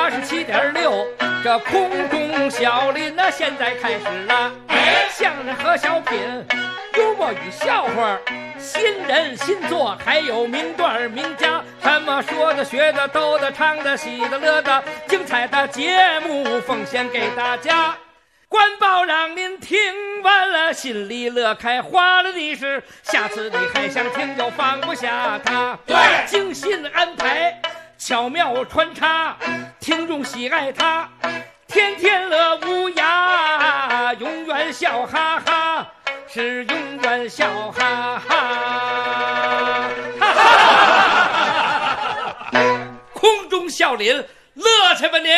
87.6，这空中小林呢，现在开始了。相声和小品，幽默与笑话，新人新作，还有名段名家，什么说的、学的、逗的、唱的、喜的、乐的，精彩的节目奉献给大家。官报让您听完了，心里乐开花了的是，下次你还想听就放不下它。对，精心安排，巧妙穿插，听众喜爱它，天天乐无涯，永远笑哈哈，是永远笑哈哈。空中笑林，乐去吧您！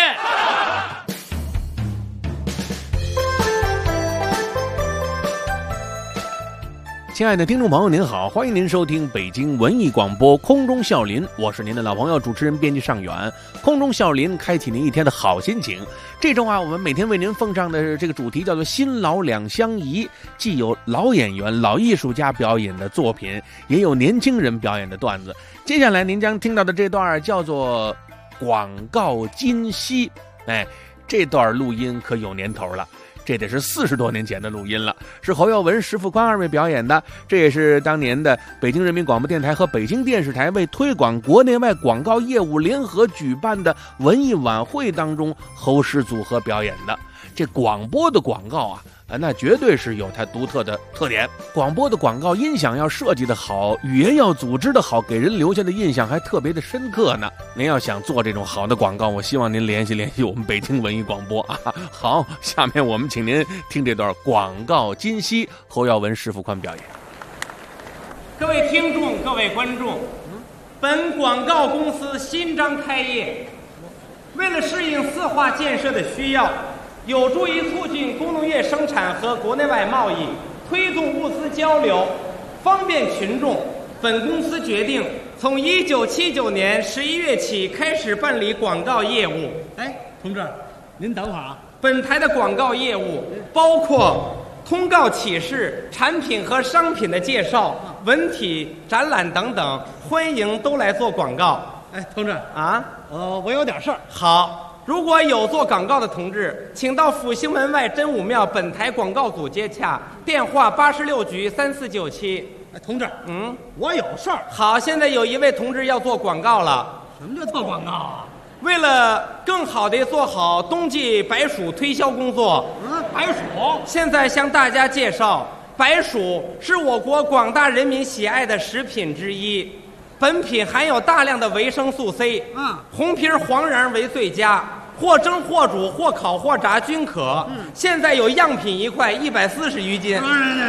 亲爱的听众朋友您好，欢迎您收听北京文艺广播空中笑林，我是您的老朋友主持人编辑尚远。空中笑林开启您一天的好心情。这周我们每天为您奉上的这个主题叫做新老两相宜，既有老演员老艺术家表演的作品，也有年轻人表演的段子。接下来您将听到的这段叫做广告今夕，这段录音可有年头了，这得是40多年前的录音了，是侯耀文、石富宽二位表演的。这也是当年的北京人民广播电台和北京电视台为推广国内外广告业务联合举办的文艺晚会当中侯石组合表演的。这广播的广告那绝对是有它独特的特点。广播的广告音响要设计的好，语言要组织的好，给人留下的印象还特别的深刻呢。您要想做这种好的广告，我希望您联系我们北京文艺广播好，下面我们请您听这段广告今夕，侯耀文、石富宽表演。 各位听众，各位观众，本广告公司新章开业，为了适应4化建设的需要，有助于促进工农业生产和国内外贸易，推动物资交流，方便群众。本公司决定从1979年11月起开始办理广告业务。 同志，您等会儿本台的广告业务包括通告启事、产品和商品的介绍、文体、展览等等，欢迎都来做广告。 同志我有点事儿。 好。如果有做广告的同志，请到复兴门外真武庙本台广告组接洽，电话86局3497。 同志，我有事儿。 好，现在有一位同志要做广告了。 什么叫做广告啊？ 为了更好地做好冬季白薯推销工作， 白薯， 现在向大家介绍，白薯是我国广大人民喜爱的食品之一。本品含有大量的维生素 C， 红皮黄瓤为最佳，或蒸或煮或烤或炸均可。现在有样品1块140余斤。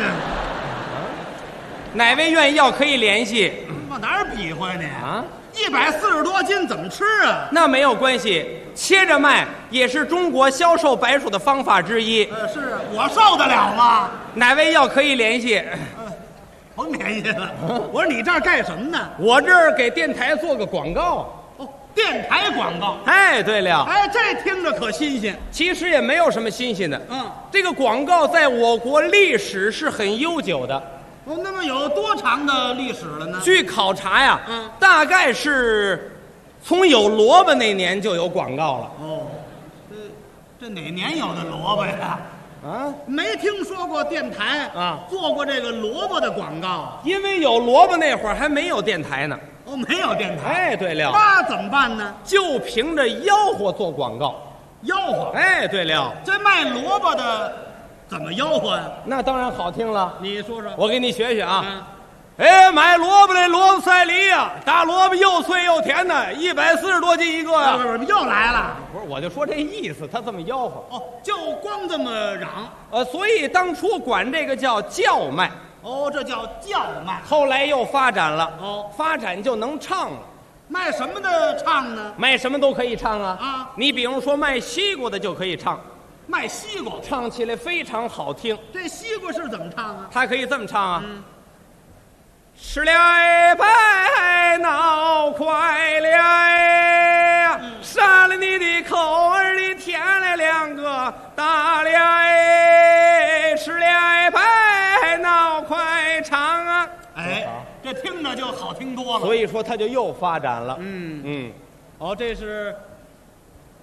哪位愿意要可以联系。 往哪儿比划呢？140多斤怎么吃啊？ 那没有关系，切着卖也是中国销售白薯的方法之一。 是我受得了吗？ 哪位要可以联系。 甭联系了。我说你这儿干什么呢？ 我这儿给电台做个广告。 电台广告。 对了， 这听着可新鲜。 其实也没有什么新鲜的。这个广告在我国历史是很悠久的。 那么有多长的历史了呢？ 据考察呀，大概是从有萝卜那年就有广告了。 这哪年有的萝卜呀？没听说过电台做过这个萝卜的广告。 因为有萝卜那会儿还没有电台呢。 没有电台。 对了， 那怎么办呢？ 就凭着吆喝做广告。 吆喝。 对了， 这卖萝卜的怎么吆喝呀？ 那当然好听了。 你说说， 我给你学学买萝卜的萝卜赛梨呀，大萝卜又脆又甜的，140多斤一个呀。 又来了。 不是，我就说这意思，他这么吆喝。 就光这么嚷。 所以当初管这个叫叫卖。 这叫叫卖。 后来又发展了。发展就能唱了。 卖什么的唱呢？ 卖什么都可以唱啊。你比如说卖西瓜的就可以唱。 卖西瓜， 唱起来非常好听。 这西瓜是怎么唱啊？ 他可以这么唱啊。吃了白闹快了杀了你的口儿里添了2个大了吃了白闹快唱啊。 这听着就好听多了。 所以说他就又发展了。 这是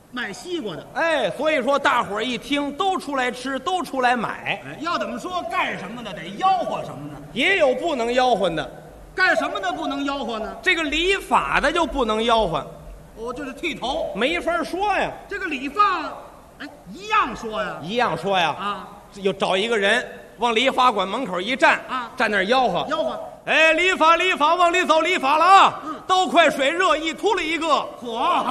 卖西瓜的。 哎，所以说大伙儿一听都出来吃，都出来买。 哎，要怎么说干什么的得吆喝什么呢？ 也有不能吆喝的， 干什么的不能吆喝呢？ 这个理发的就不能吆喝， 哦，就是剃头， 没法说呀。 这个理发，哎，一样说呀。 一样说呀。 啊， 又找一个人往理发馆门口一站啊， 站那儿吆喝。 吆喝， 哎，理发，往里走，理发了啊！ 嗯刀快水热，一秃了一个。 嚯！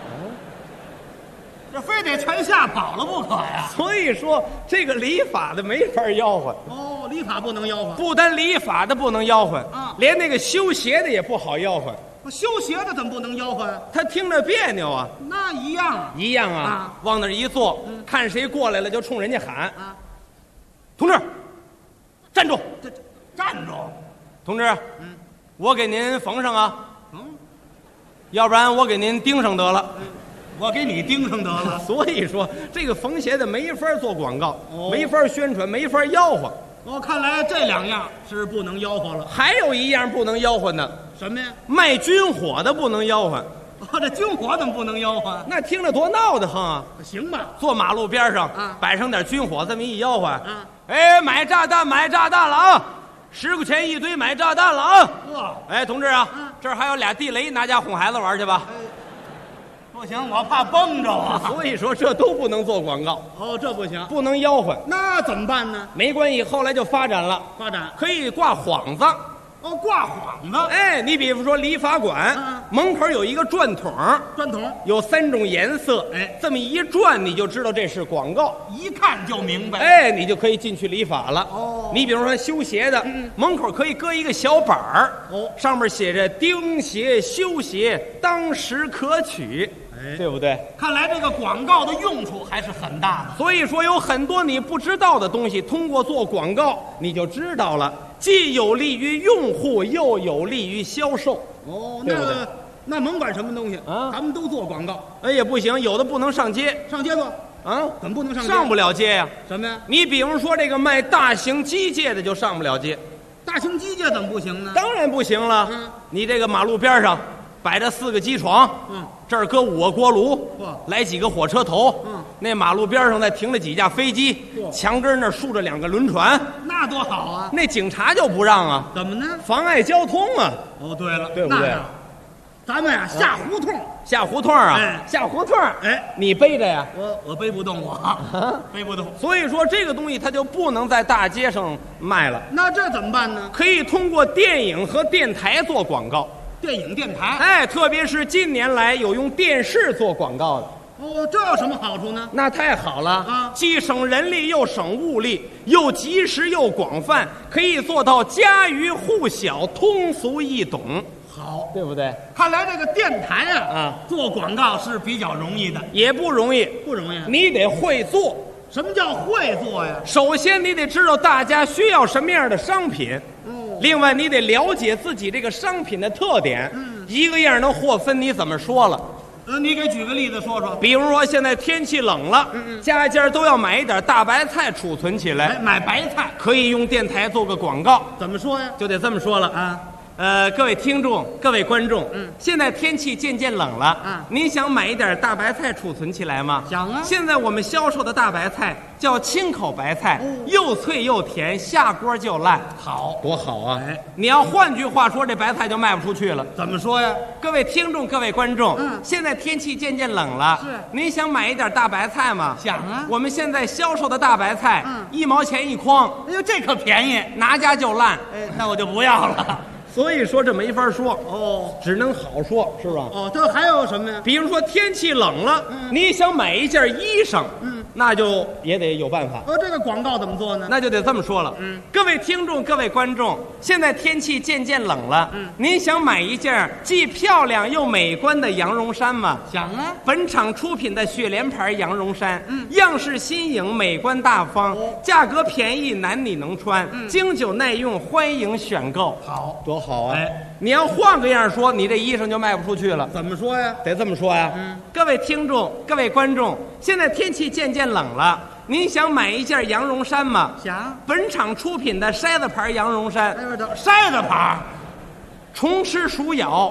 这非得全吓跑了不可呀！ 所以说，这个理发的没法吆喝。 哦，理发不能吆喝， 不单理发的不能吆喝， 啊连那个修鞋的也不好吆喝， 修鞋的怎么不能吆喝呀？ 他听着别扭啊。 那一样一样啊， 啊往那儿一坐，看谁过来了就冲人家喊啊，：“ 同志，站住！ 这站住！ 同志，我给您缝上啊， 嗯， 要不然我给您钉上得了。” 我给你盯上得了。 所以说，这个缝鞋的没法做广告， 哦没法宣传，没法吆喝。 哦，看来这两样是不能吆喝了。 还有一样不能吆喝呢， 什么呀？ 卖军火的不能吆喝， 哦，这军火怎么不能吆喝？ 那听着多闹得慌啊！ 行吧？ 坐马路边上， 啊摆上点军火，这么一吆喝， 啊， 哎，买炸弹了啊！10块钱一堆买炸弹了啊！ 哇， 哎，同志啊， 嗯这儿还有俩地雷，拿家哄孩子玩去吧。 不行，我怕崩着啊。 所以说，这都不能做广告， 哦，这不行， 不能吆喝。 那怎么办呢？ 没关系，后来就发展了， 发展可以挂幌子。 哦，挂幌子， 哎，你比方说理发馆嗯门口有一个转筒， 砖桶， 有3种颜色， 哎这么一转你就知道这是广告， 一看就明白。 哎，你就可以进去理发了。 哦你比如说修鞋的，门口可以搁一个小板儿， 哦上面写着钉鞋、修鞋，当时可取， 哎对不对？ 看来这个广告的用处还是很大的。 所以说，有很多你不知道的东西，通过做广告你就知道了，既有利于用户，又有利于销售。 哦， 对不对那甭管什么东西啊咱们都做广告， 哎也不行，有的不能上街上街做， 啊， 怎么不能上街？ 上不了街呀、 什么呀？ 你比方说这个卖大型机械的就上不了街， 大型机械怎么不行呢？ 当然不行了。 嗯你这个马路边上摆着4个机床， 嗯， 这儿搁5个锅炉嚯， 来几个火车头， 嗯， 那马路边上再停了几架飞机， 嚯墙根那儿竖着2个轮船， 那多好啊！ 那警察就不让啊， 怎么呢？ 妨碍交通啊， 哦，对了， 对不对那样咱们呀下胡同， 下胡同啊， 哎下胡同， 哎， 你背着呀。 我背不动我，背不动。 所以说这个东西它就不能在大街上卖了， 那这怎么办呢？ 可以通过电影和电台做广告。 电影、电台。 哎，特别是近年来有用电视做广告的， 哦，这有什么好处呢？ 那太好了啊既省人力又省物力，又及时又广泛，可以做到家喻户晓、通俗易懂， 好， 对不对？ 看来这个电台啊做广告是比较容易的， 也不容易， 不容易啊。 你得会做。 什么叫会做呀？ 首先，你得知道大家需要什么样的商品。另外，你得了解自己这个商品的特点。一个样的货分你怎么说了？ 你给举个例子说说。 比如说，现在天气冷了，家家都要买一点大白菜储存起哎， 来， 买白菜可以用电台做个广告， 怎么说呀？ 就得这么说了。 啊， 各位听众，各位观众，现在天气渐渐冷了，您想买一点大白菜储存起来吗？ 想啊现在我们销售的大白菜叫清口白菜，又脆又甜，下锅就烂， 好， 多好啊！ 哎， 你要换句话说，这白菜就卖不出去了。 怎么说呀？ 各位听众，各位观众，现在天气渐渐冷了， 是您想买一点大白菜吗？ 想啊。 我们现在销售的大白菜，1毛钱一筐， 哎呦，这可便宜。 拿家就烂。 哎，那我就不要了。 所以说这没法说， 哦只能好说，是吧？ 哦，这还有什么呀？ 比如说天气冷了，你想买一件衣裳，那就也得有办法。 这个广告怎么做呢？ 那就得这么说了，各位听众，各位观众，现在天气渐渐冷了，您想买一件既漂亮又美观的羊绒衫吗？ 想啊。 本厂出品的雪莲牌羊绒衫，样式新颖，美观大方，价格便宜，男女能穿，经久耐用，欢迎选购。 好， 多好啊！ 哎， 你要换个样说，你这衣裳就卖不出去了。 怎么说呀？ 得这么说呀，各位听众，各位观众，现在天气渐渐冷了，您想买一件羊绒衫吗？ 想。 本厂出品的筛子牌羊绒衫， 哎呦，这筛子牌， 虫吃鼠咬，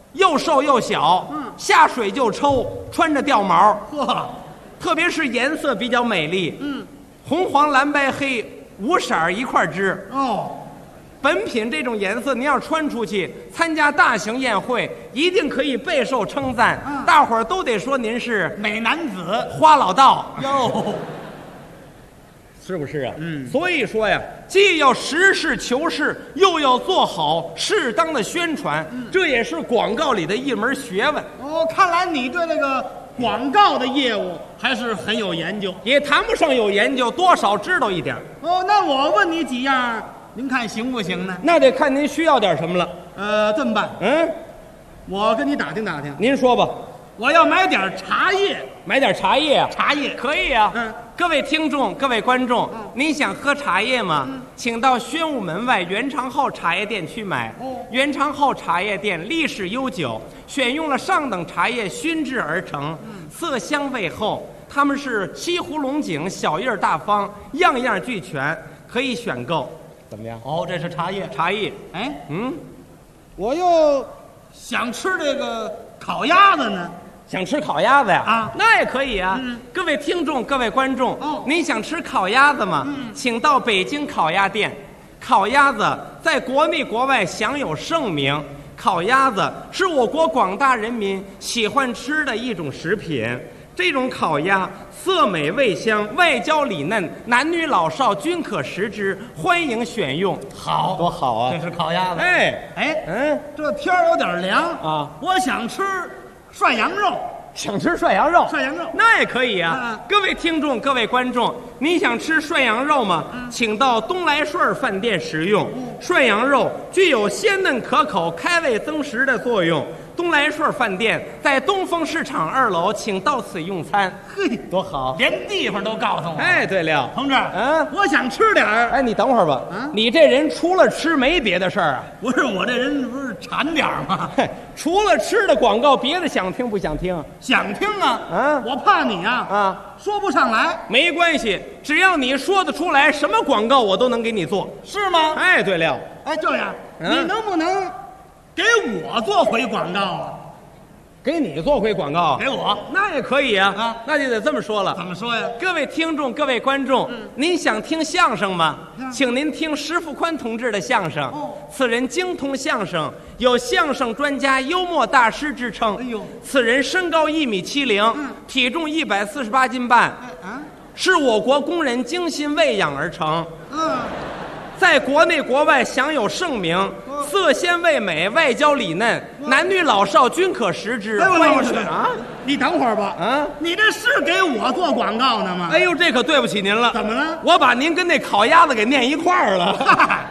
又瘦又小，下水就抽，穿着掉毛， 呵， 特别是颜色比较美丽，红黄蓝白黑5色儿一块织。 哦， 本品这种颜色，您要穿出去参加大型宴会，一定可以备受称赞，大伙儿都得说您是美男子花老道， 哟。 是不是啊？所以说呀，既要实事求是，又要做好适当的宣传，这也是广告里的一门学问。 哦，看来你对这个广告的业务还是很有研究。 也谈不上有研究，多少知道一点。 哦，那我问你几样，您看行不行呢？ 那得看您需要点什么了。 这么办，我跟你打听打听， 您说吧。 我要买点茶叶。 买点茶叶啊？ 茶叶可以啊。各位听众，各位观众，您想喝茶叶吗？请到宣武门外元长号茶叶店去买。元长号茶叶店历史悠久，选用了上等茶叶熏制而成，色香味厚。他们是西湖龙井，小叶大方，样样俱全，可以选购。怎么样？ 哦，这是茶叶。 茶叶。 哎，我又想吃这个烤鸭子呢。 想吃烤鸭子呀？ 啊， 那也可以啊。各位听众，各位观众，您想吃烤鸭子吗？请到北京烤鸭店。烤鸭子在国内国外享有盛名。烤鸭子是我国广大人民喜欢吃的一种食品。这种烤鸭色美味香，外焦里嫩，男女老少均可食之，欢迎选用。 好， 多好啊！ 这是烤鸭子。这天儿有点凉啊， 我想吃涮羊肉。 想吃涮羊肉？ 涮羊肉那也可以啊。各位听众，各位观众，你想吃涮羊肉吗？请到东来顺饭店食用。涮羊肉具有鲜嫩可口、开胃增食的作用。东来顺饭店在东风市场2楼，请到此用餐。 嘿， 多好， 连地方都告诉我。 哎，对了， 同志，我想吃点儿。 哎，你等会儿吧。你这人除了吃没别的事儿啊？ 不是，我这人不是馋点儿吗？ 除了吃的广告，别的想听不想听？ 想听啊。我怕你说不上来。 没关系，只要你说得出来，什么广告我都能给你做。 是吗？ 哎，对了， 这样，你能不能给我做回广告啊？ 给你做回广告？ 给我？ 那也可以啊。那就得这么说了。 怎么说呀？ 各位听众，各位观众，您想听相声吗？请您听石富宽同志的相声。此人精通相声，有相声专家、幽默大师之称。哎呦，此人身高1.70米，体重148斤半，是我国工人精心喂养而成。在国内国外享有盛名，色鲜味美，外焦里嫩，男女老少均可食之。欢迎啊！ 你等会儿吧。你这是给我做广告呢吗？ 哎呦，这可对不起您了。 怎么了？ 我把您跟那烤鸭子给念一块儿了。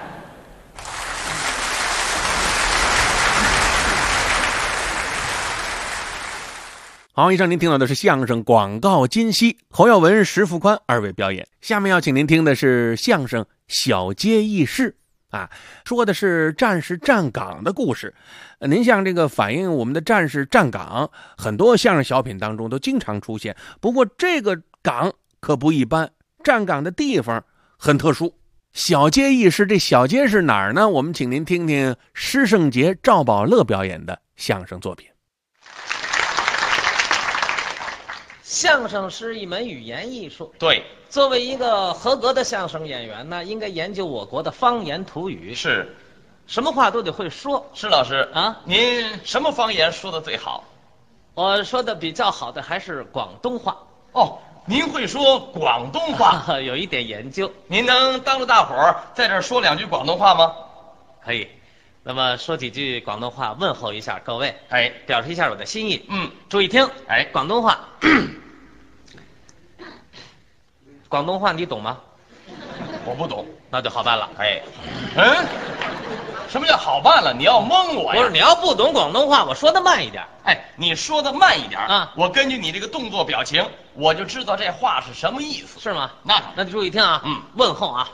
好，以上您听到的是相声广告今夕，侯耀文、石富宽二位表演。下面要请您听的是相声小街轶事说的是战士站岗的故事。您像这个反映我们的战士站岗，很多相声小品当中都经常出现。不过这个岗可不一般，站岗的地方很特殊。小街轶事，这小街是哪儿呢？我们请您听听施圣杰、赵宝乐表演的相声作品。 相声是一门语言艺术。 对， 作为一个合格的相声演员呢，应该研究我国的方言土语。 是， 什么话都得会说。 施老师啊， 您什么方言说的最好？ 我说的比较好的还是广东话。 哦，您会说广东话？ 有一点研究。 您能当着大伙儿在这儿说2句广东话吗？ 可以。那么说几句广东话问候一下各位，表示一下我的心意。注意听，广东话。广东话你懂吗？ 我不懂。 那就好办了。 什么叫好办了？你要蒙我呀？ 不是，你要不懂广东话，我说的慢一点。 你说的慢一点啊！我根据你这个动作表情，我就知道这话是什么意思。 是吗？ 那就注意听啊。问候啊。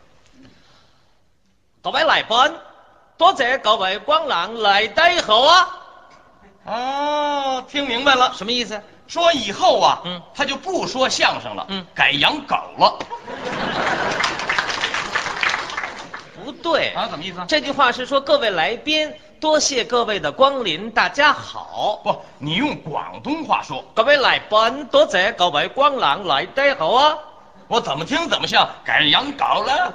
各位来賓，多謝各位光臨，嚟低好啊。 哦，听明白了， 什么意思？ 说以后啊，他就不说相声了，改养狗了。 不对啊，怎么意思？ 这句话是说各位来宾多谢各位的光临，大家好。 不，你用广东话说。 各位来宾，多谢各位光临来得好啊！ 我怎么听怎么像改养狗了？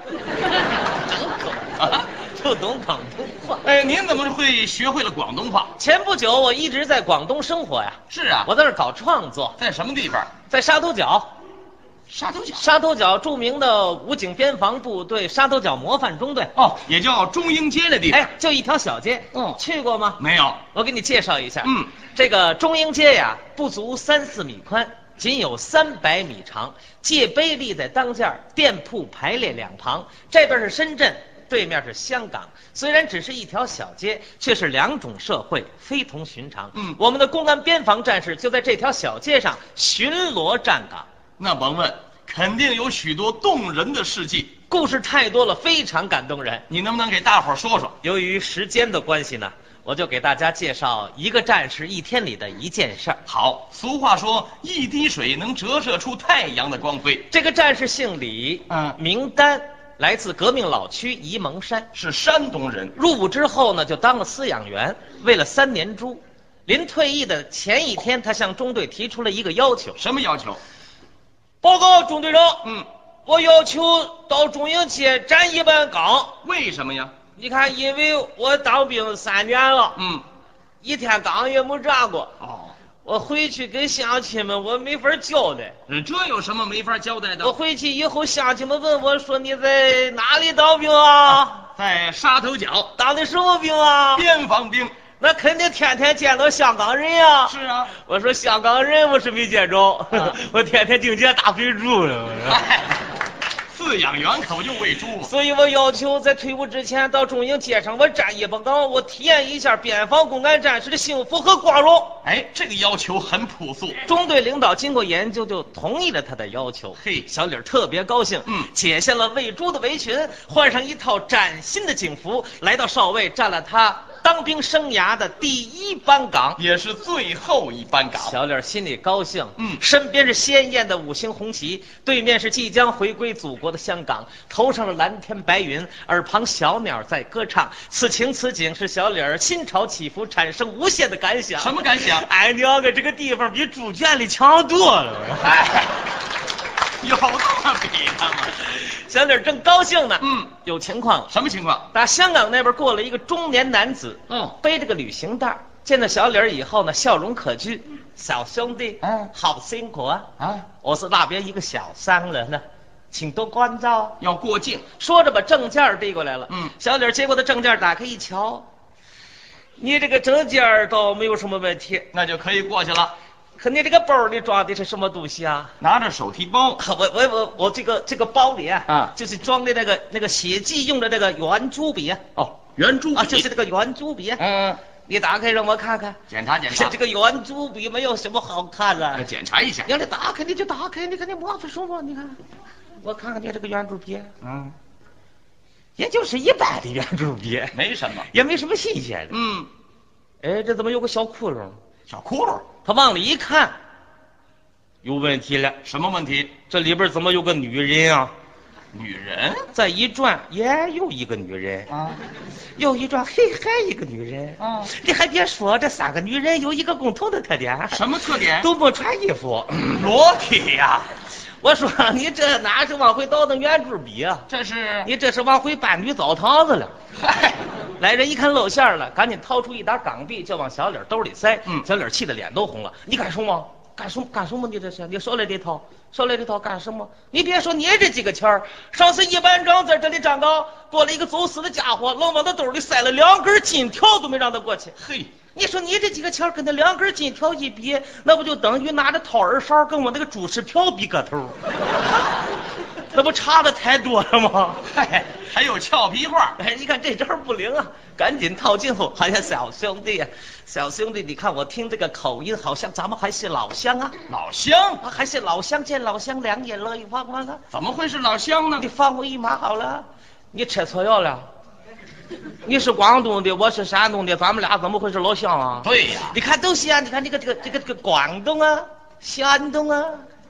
啊，不懂广东话。 哎，您怎么会学会了广东话？ 前不久我一直在广东生活呀。 是啊， 我在那儿搞创作。 在什么地方？ 在沙头角。 沙头角， 沙头角著名的武警边防部队沙头角模范中队。 哦，也叫中英街的地方。 哎，就一条小街。去过吗？ 没有。 我给你介绍一下。这个中英街呀，不足3-4米宽，仅有300米长，界碑立在当间，店铺排列两旁。这边是深圳，对面是香港。虽然只是一条小街，却是两种社会，非同寻常。我们的公安边防战士就在这条小街上巡逻站岗。 那甭问，肯定有许多动人的事迹， 故事太多了，非常感动人。 你能不能给大伙儿说说？ 由于时间的关系呢，我就给大家介绍一个战士一天里的一件事儿。 好，俗话说一滴水能折射出太阳的光辉。 这个战士姓李，名丹，来自革命老区沂蒙山， 是山东人。 入伍之后呢，就当了饲养员，喂了3年猪。临退役的前一天，他向中队提出了一个要求。 什么要求？ 报告中队长，我要求到中英街站一班岗。 为什么呀？ 你看，因为我当兵3年了，一天岗也没站过。我回去跟乡亲们我没法交代。 这有什么没法交代的？ 我回去以后，乡亲们问我说：“你在哪里当兵啊？” 在沙头角。 当的什么兵啊？ 边防兵。 那肯定天天见到香港人呀。 是啊， 我说香港人我是没见着，我天天净见大肥猪了。 饲养员可不就喂猪吗？ 所以我要求在退伍之前到中英街上我站一班岗，我体验一下边防公安战士的幸福和光荣。 哎，这个要求很朴素。 中队领导经过研究，就同意了他的要求。 嘿， 小李特别高兴，解下了喂猪的围裙，换上一套崭新的警服，来到哨位站了他当兵生涯的第1班岗， 也是最后一班岗。 小李心里高兴，身边是鲜艳的5星红旗，对面是即将回归祖国的香港，头上的蓝天白云，耳旁小鸟在歌唱。此情此景是小李心潮起伏，产生无限的感想。 什么感想？ 俺娘个这个地方比猪圈里强多了。 哎，有这么比的吗？ 小李正高兴呢，有情况了。 什么情况？ 打香港那边过来一个中年男子，背着个旅行袋，见到小李以后呢，笑容可掬。小兄弟，好辛苦啊！我是那边一个小商人呢，请多关照。 要过境。 说着把证件递过来了。小李接过的证件打开一瞧，你这个证件倒没有什么问题， 那就可以过去了。 可你这个包里装的是什么东西啊？ 拿着手提包。 我这个包里就是装的那个写记用的那个圆珠笔。 圆珠笔就是这个圆珠笔。你打开让我看看。 检查检查。 这个圆珠笔没有什么好看的。 检查一下。 要你打开你就打开，你看你摸出什么？你看，我看看你这个圆珠笔。也就是一般的圆珠笔， 没什么， 也没什么新鲜的。哎，这怎么有个小窟窿？ 小窟窿。 他往里一看，有问题了。 什么问题？ 这里边怎么有个女人啊？ 女人？ 再一转，也有一个女人又一转，嘿，还一个女人你还别说，这3个女人有一个共同的特点。 什么特点？ 都不穿衣服， 裸体呀！ 我说你这哪是往回倒腾圆珠笔啊？你这是往回搬女澡堂子了。来人一看露馅了，赶紧掏出1沓港币就往小李兜里塞。小李气得脸都红了。你干什么？干什么？你这是？你手里这套干什么？你别说，你这几个钱儿，上次1班长在这里站岗，多了一个走私的家伙，愣往他兜里塞了2根金条，都没让他过去。 嘿， 你说你这几个钱跟那2根金条一比，那不就等于拿着掏耳勺跟我那个猪食瓢比个头？那不差的太多了吗？ 还有俏皮话。 你看这招不灵啊，赶紧套近乎。哎呀，小兄弟，你看我听这个口音，好像咱们还是老乡啊。 老乡？ 还是老乡见老乡，两眼乐意汪汪啊。 怎么会是老乡呢？ 你放我一马好了。你吃错药了。你是广东的，我是山东的，咱们俩怎么会是老乡啊？ 对呀， 你看都是啊，你看这个广东啊、山东啊。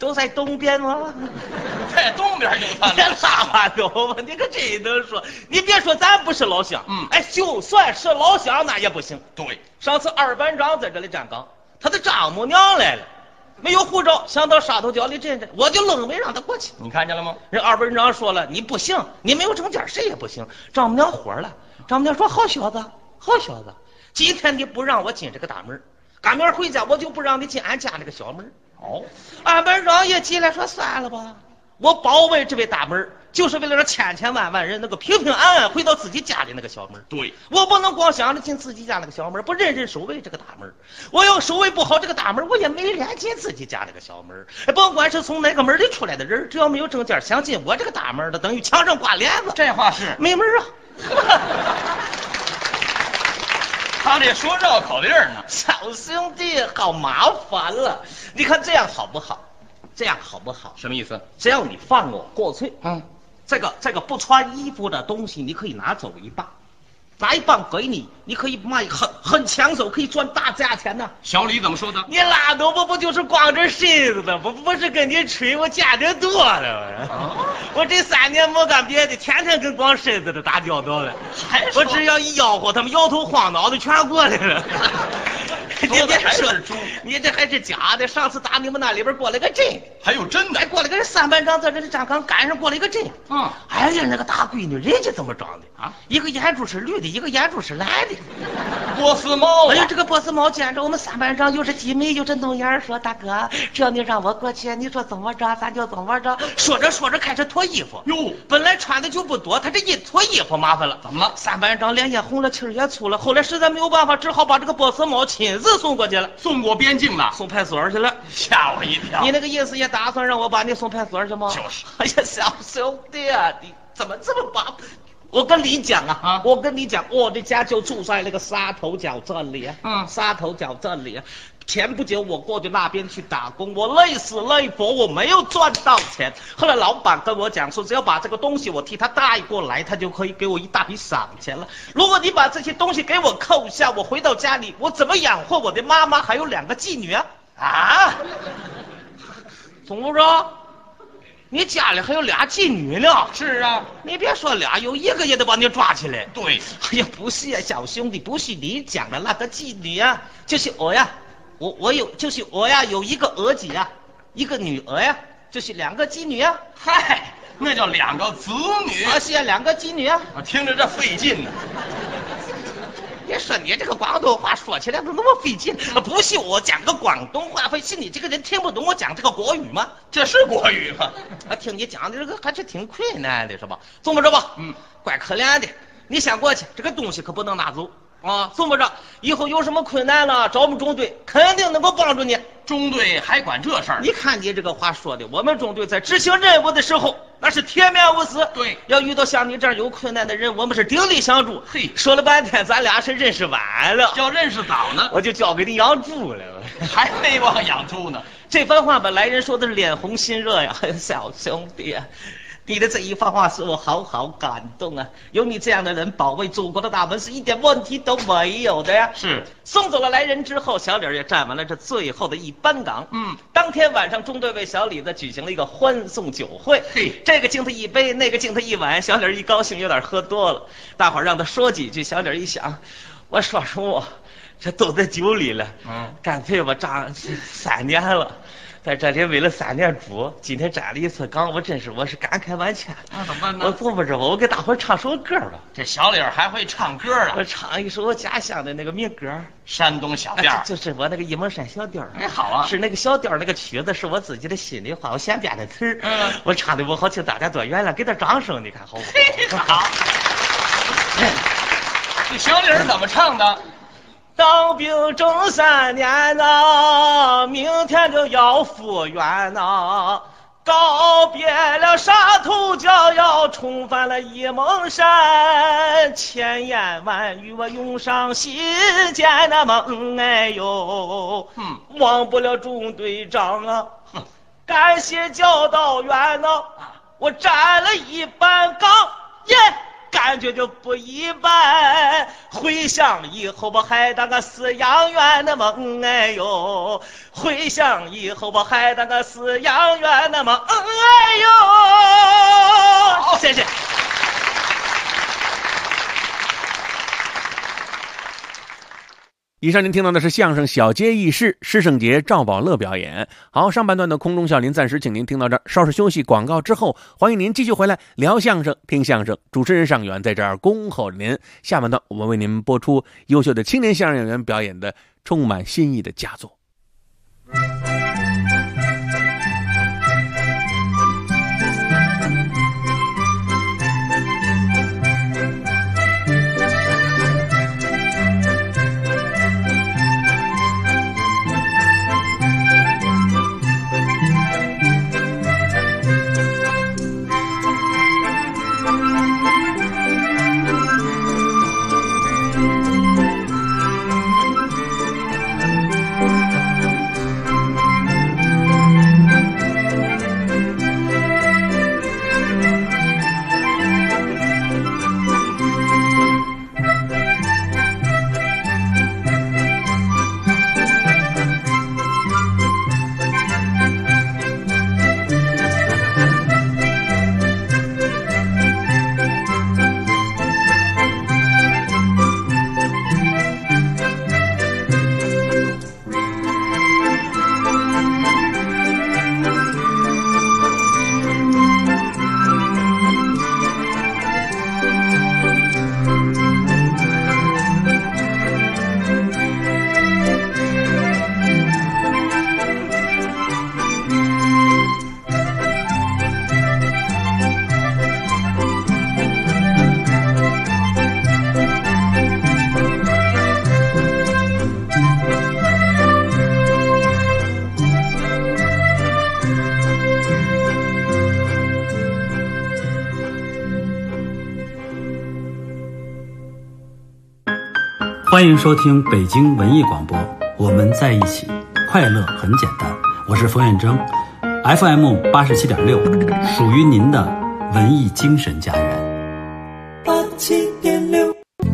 都在东边吗？ 在东边就算别拉话头吧，你可真能说。你别说咱不是老乡，哎，就算是老乡那也不行。 对， 上次二班长在这里站岗，他的丈母娘来了，没有护照，想到沙头角里镇，我就愣没让他过去。 你看见了吗？ 人二班长说了，你不行，你没有证件，谁也不行。丈母娘火了，丈母娘说：“好小子，好小子，今天你不让我进这个大门，赶明儿回家我就不让你进俺家这个小门。” 哦， 二班长也急了，说：“算了吧，我保卫这位大门，就是为了让千千万万人能够平平安安回到自己家里那个小门。 对， 我不能光想着进自己家那个小门，不认真守卫这个大门。我要守卫不好这个大门，我也没脸进自己家这个小门。甭管是从哪个门里出来的人，只要没有证件想进我这个大门的，等于墙上挂帘子。 这话是没门啊！ 他这说绕口令呢。 小兄弟，好麻烦了。你看这样好不好？这样好不好？ 什么意思？ 只要你放我过去，这个不穿衣服的东西，你可以拿走一半，拿一半给你，你可以卖很抢手，可以赚大价钱呢。 小李怎么说的？ 你拉倒吧，不就是光着身子的，不是跟你吹，我见得多了。我这3年没干别的，天天跟光身子的打交道了。我只要一吆喝，他们摇头晃脑的全过来了。你别说，你这还是假的。上次打你们那里边过来个阵， 还有真的， 还过来个人3班长在这里站岗，赶上过来个阵。哎呀，那个大闺女，人家怎么长的啊？一个眼珠是绿的，一个眼珠是蓝的。 波斯猫。 哎呀，这个波斯猫见着我们3班长，又是鸡眉又是弄眼，说：“大哥，只要你让我过去，你说怎么着，咱就怎么着。”说着说着开始脱衣服。 哟， 本来穿的就不多，他这一脱衣服麻烦了。 怎么了 ？3班长脸也红了，气儿也粗了。后来实在没有办法，只好把这个波斯猫亲自送过去了。 送过边境了， 送派出所去了， 吓我一跳。 你那个意思也打算让我把你送派出所去吗？ 就是。 哎呀，小兄弟啊，你怎么这么把？我跟你讲啊，我跟你讲，我的家就住在那个沙头角这里。沙头角这里。前不久我过去那边去打工，我累死累活，我没有赚到钱。后来老板跟我讲说，只要把这个东西我替他带过来，他就可以给我一大笔赏钱了。如果你把这些东西给我扣下，我回到家里，我怎么养活我的妈妈还有2个妓女啊？啊？怎么着？你家里还有2妓女呢？ 是啊， 你别说俩，有一个也得把你抓起来。 对， 哎呀，不是呀，小兄弟，不是你讲的那个妓女啊，就是我呀。我有，就是我呀，有一个儿子呀，一个女儿呀，就是2个妓女啊。 嗨，那叫2个子女。 是呀，2个妓女啊。 我听着这费劲呢。 别说你这个广东话说起来怎么那么费劲？不是我讲个广东话，费是你这个人听不懂我讲这个国语吗？ 这是国语吗？ 听你讲的这个还是挺困难的，是吧？这么着吧，怪可怜的。你先过去，这个东西可不能拿走。这么着，以后有什么困难了，找我们中队，肯定能够帮助你。 中队还管这事儿？ 你看你这个话说的，我们中队在执行任务的时候，那是铁面无私。 对， 要遇到像你这样有困难的人，我们是鼎力相助。 嘿， 说了半天，咱俩是认识晚了， 要认识早呢， 我就交给你养猪了。 还没忘养猪呢。 这番话本来人说的是脸红心热呀，小兄弟。你的这一番话使我好感动啊！有你这样的人保卫祖国的大门，是一点问题都没有的呀。 是。 送走了来人之后，小李也站完了这最后的一班岗。当天晚上，中队为小李子举行了一个欢送酒会。 嘿， 这个敬他一杯，那个敬他一碗。小李一高兴，有点喝多了。大伙儿让他说几句，小李一想，我说什么？这都在酒里了。干脆我站3年了。在这里为了3年主，今天站了一次岗，我是感慨万千。 那怎么办呢？ 我做不着，我给大伙唱首歌吧。 这小李还会唱歌啊？ 我唱一首我家乡的那个民歌， 山东小调， 就是我那个沂蒙山小调。 哎，好啊， 是那个小调，那个曲子是我自己的心里话，我先编的词儿。我唱的不好，请大家多原谅，给点掌声，你看好不好？ 好。这小李怎么唱的？ 当兵整3年呐，明天就要复员呐。告别了沙头角，要重返了沂蒙山，千言万语我涌上心间那么哎呦，忘不了中队长啊，感谢教导员呐，我站了一班岗，耶，感感觉就不一般。回想以后我还当个饲养员的梦，哎呦，回想以后我还当个饲养员的梦，哎呦。谢谢。 以上您听到的是相声小街轶事，施圣杰、赵宝乐表演。好，上半段的空中笑林暂时请您听到这儿，稍事休息，广告之后欢迎您继续回来聊相声、听相声。主持人尚远在这儿恭候着您。下半段我们为您播出优秀的青年相声演员表演的充满新意的佳作。 欢迎收听北京文艺广播，我们在一起，快乐很简单。我是冯远征 ，FM 87.6，属于您的文艺精神家园。87.6。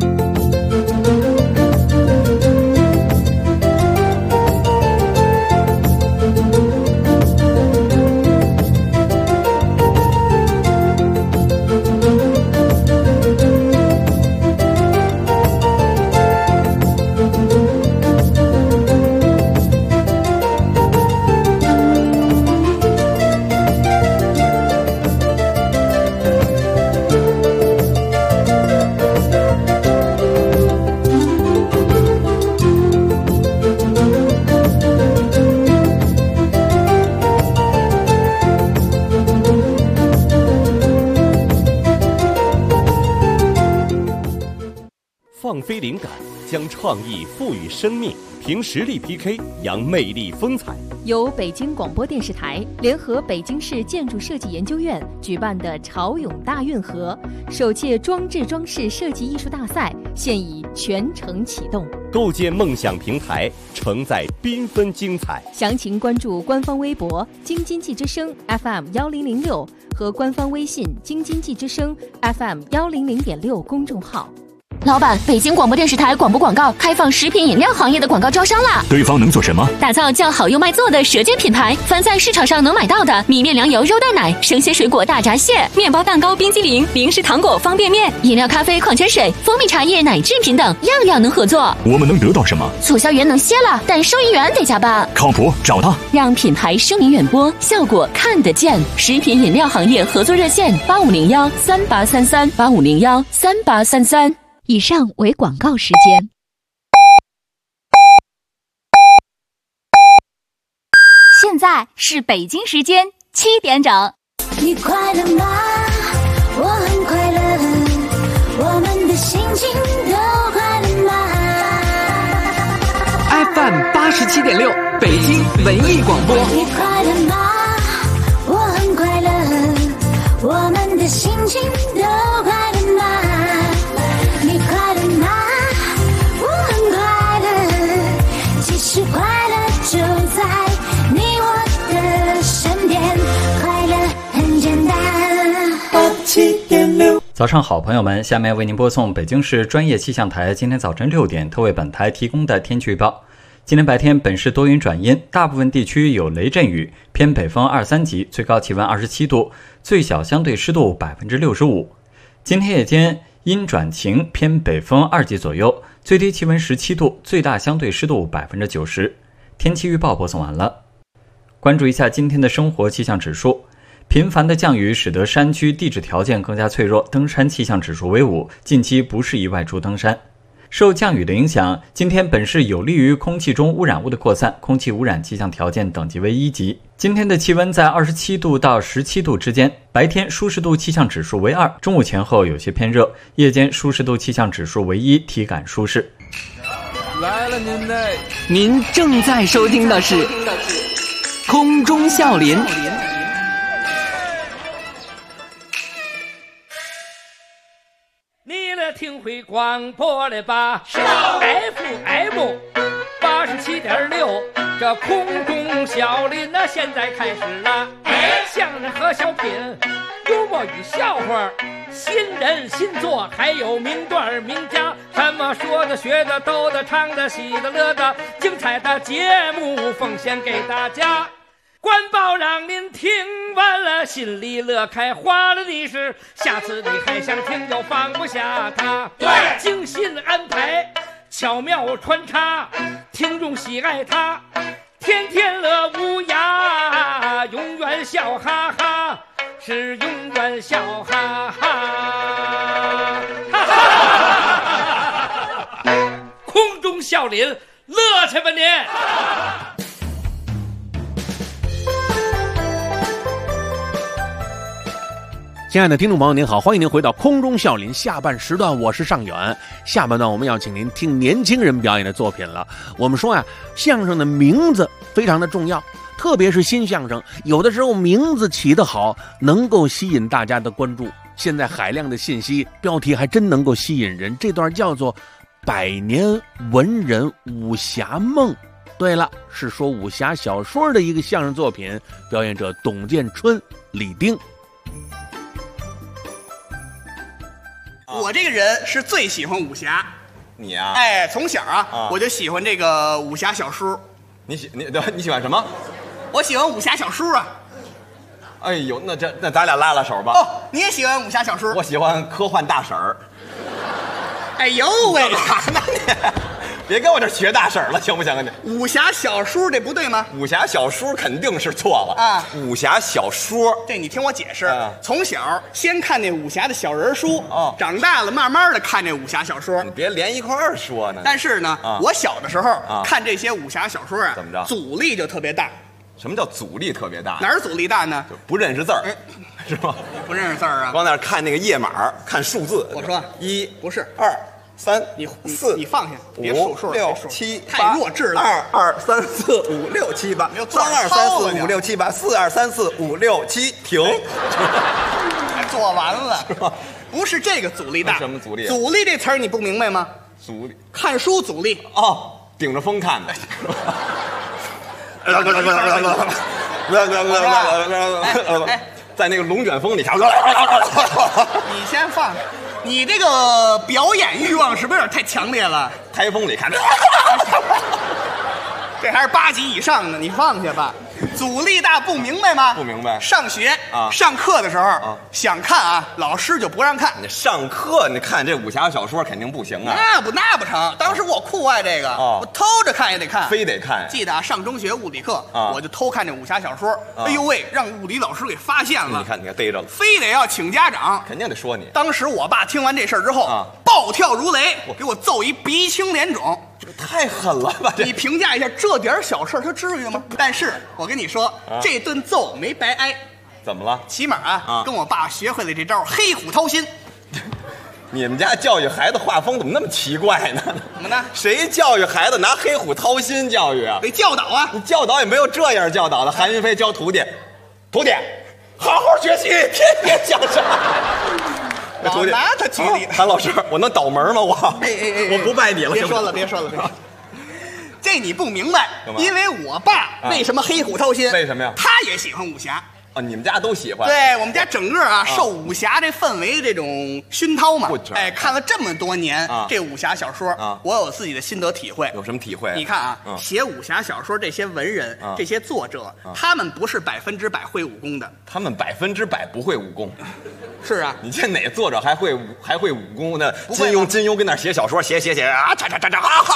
放飞灵感，将创意赋予生命，凭实力 PK， 扬魅力风采。 由北京广播电视台联合北京市建筑设计研究院举办的潮涌大运河首届装置装饰设计艺术大赛现已全程启动， 构建梦想平台，承载缤纷精彩。 详情关注官方微博京津冀之声 FM1006 和官方微信京津冀之声 FM100.6 公众号。 老板，北京广播电视台广播广告开放食品饮料行业的广告招商啦！ 对方能做什么？ 打造叫好又卖座的舌尖品牌，凡在市场上能买到的米面粮油肉蛋奶、生鲜水果大闸蟹、面包蛋糕冰激凌、零食糖果方便面、饮料咖啡矿泉水、蜂蜜茶叶奶制品等，样样能合作。 我们能得到什么？ 促销员能歇了，但收银员得加班。 靠谱，找他。 让品牌声名远播，效果看得见。食品饮料行业合作热线8501383385013833。以上为广告时间。 现在是北京时间7点整。 你快乐吗？我很快乐，我们的心情都快乐吗 ？FM 87.6，北京文艺广播。 你快乐吗？我很快乐，我们的心情都快乐吗？你快乐吗？我很快乐，其实快乐就在你我的身边，快乐很简单。 87.6。 早上好，朋友们，下面为您播送北京市专业气象台今天早晨6点特为本台提供的天气预报。今天白天本市多云转阴，大部分地区有雷阵雨，偏北风2、3级，最高气温27度，最小相对湿度65%。今天夜间阴转晴，偏北风2级左右，最低气温17度，最大相对湿度90%。天气预报播送完了。关注一下今天的生活气象指数。频繁的降雨使得山区地质条件更加脆弱，登山气象指数为5，近期不适宜外出登山。受降雨的影响，今天本市有利于空气中污染物的扩散，空气污染气象条件等级为1级。今天的气温在27度到17度之间，白天舒适度气象指数为2，中午前后有些偏热，夜间舒适度气象指数为1，体感舒适。 来了您正在收听的是空中笑林。 听会广播了吧？FM 87.6，这空中小林现在开始了。相声和小品，幽默与笑话，新人新作，还有名段名家，什么说的、学的、逗的、唱的、喜的、乐的，精彩的节目奉献给大家。官报让您听完了心里乐开花了的是，下次你还想听又放不下它。对，精心安排，巧妙穿插，听众喜爱它，天天乐无涯，永远笑哈哈，是永远笑哈哈。空中笑林，乐去吧您！ 亲爱的听众朋友您好，欢迎您回到空中笑林下半时段，我是尚远。下半段我们要请您听年轻人表演的作品了。我们说呀，相声的名字非常的重要，特别是新相声，有的时候名字起得好，能够吸引大家的关注。现在海量的信息，标题还真能够吸引人。这段叫做百年文人武侠梦。对了，是说武侠小说的一个相声作品，表演者董建春、李丁。 我这个人是最喜欢武侠， 你啊？ 哎，从小我就喜欢这个武侠小说。 你喜欢什么？ 我喜欢武侠小说啊。 哎呦，那咱俩拉拉手吧。 哦，你也喜欢武侠小说？ 我喜欢科幻大婶儿。 哎呦喂， 那你别跟我这学大婶儿了，行不行啊你？ 武侠小说这不对吗？ 武侠小说肯定是错了啊！武侠小说， 这你听我解释。从小先看那武侠的小人书，长大了慢慢的看这武侠小说。 你别连一块儿说呢。 但是呢，我小的时候看这些武侠小说啊， 怎么着？ 阻力就特别大。 什么叫阻力特别大？ 哪儿阻力大呢？ 就不认识字儿，是吧？ 不认识字儿啊？ 光那看那个页码，看数字。 我说 1 不是 2、3、4， 你放下，别数数 ，6、7、 太弱智了。 2、3、4、5、6、7、8，3、2、3、4、5、6、7、8，4、2、3、4、5、6、7，停。 做完了，不是这个阻力大。 什么阻力？ 阻力这词儿你不明白吗？ 阻力， 看书阻力哦，顶着风看的。在那个龙卷风里看。 你先放，你这个表演欲望是不是有点太强烈了？ 台风里看。 这还是8级以上的，你放下吧。阻力大不明白吗？ 不明白。 上学上课的时候想看老师就不让看。 你上课你看这武侠小说肯定不行啊。 那不成。当时我酷爱这个，我偷着看也得看， 非得看。 记得上中学物理课，我就偷看这武侠小说。哎呦喂，让物理老师给发现了。 你看逮着了， 非得要请家长， 肯定得说你。 当时我爸听完这事儿之后暴跳如雷，给我揍一鼻青脸肿。 这太狠了吧！ 你评价一下，这点小事他至于吗？但是我跟你说，这顿揍没白挨。 怎么了？ 起码跟我爸学会了这招黑虎掏心。 你们家教育孩子画风怎么那么奇怪呢？ 怎么呢？ 谁教育孩子拿黑虎掏心教育啊？ 得教导啊！ 你教导也没有这样教导的。韩云飞教徒弟，好好学习，天天向上。 我拿他举例。 韩老师，我能倒门吗？我不拜你了。 别说了。这你不明白，因为我爸为什么黑虎掏心？ 为什么呀？ 他也喜欢武侠。 啊，你们家都喜欢？ 对我们家整个啊，受武侠这氛围这种熏陶嘛，哎，看了这么多年这武侠小说啊，我有自己的心得体会。 有什么体会？ 你看啊，写武侠小说这些文人、这些作者，他们不是100%会武功的， 他们100%不会武功。 是啊， 你见哪个作者还会武功呢？金庸跟那写小说，写啊，差点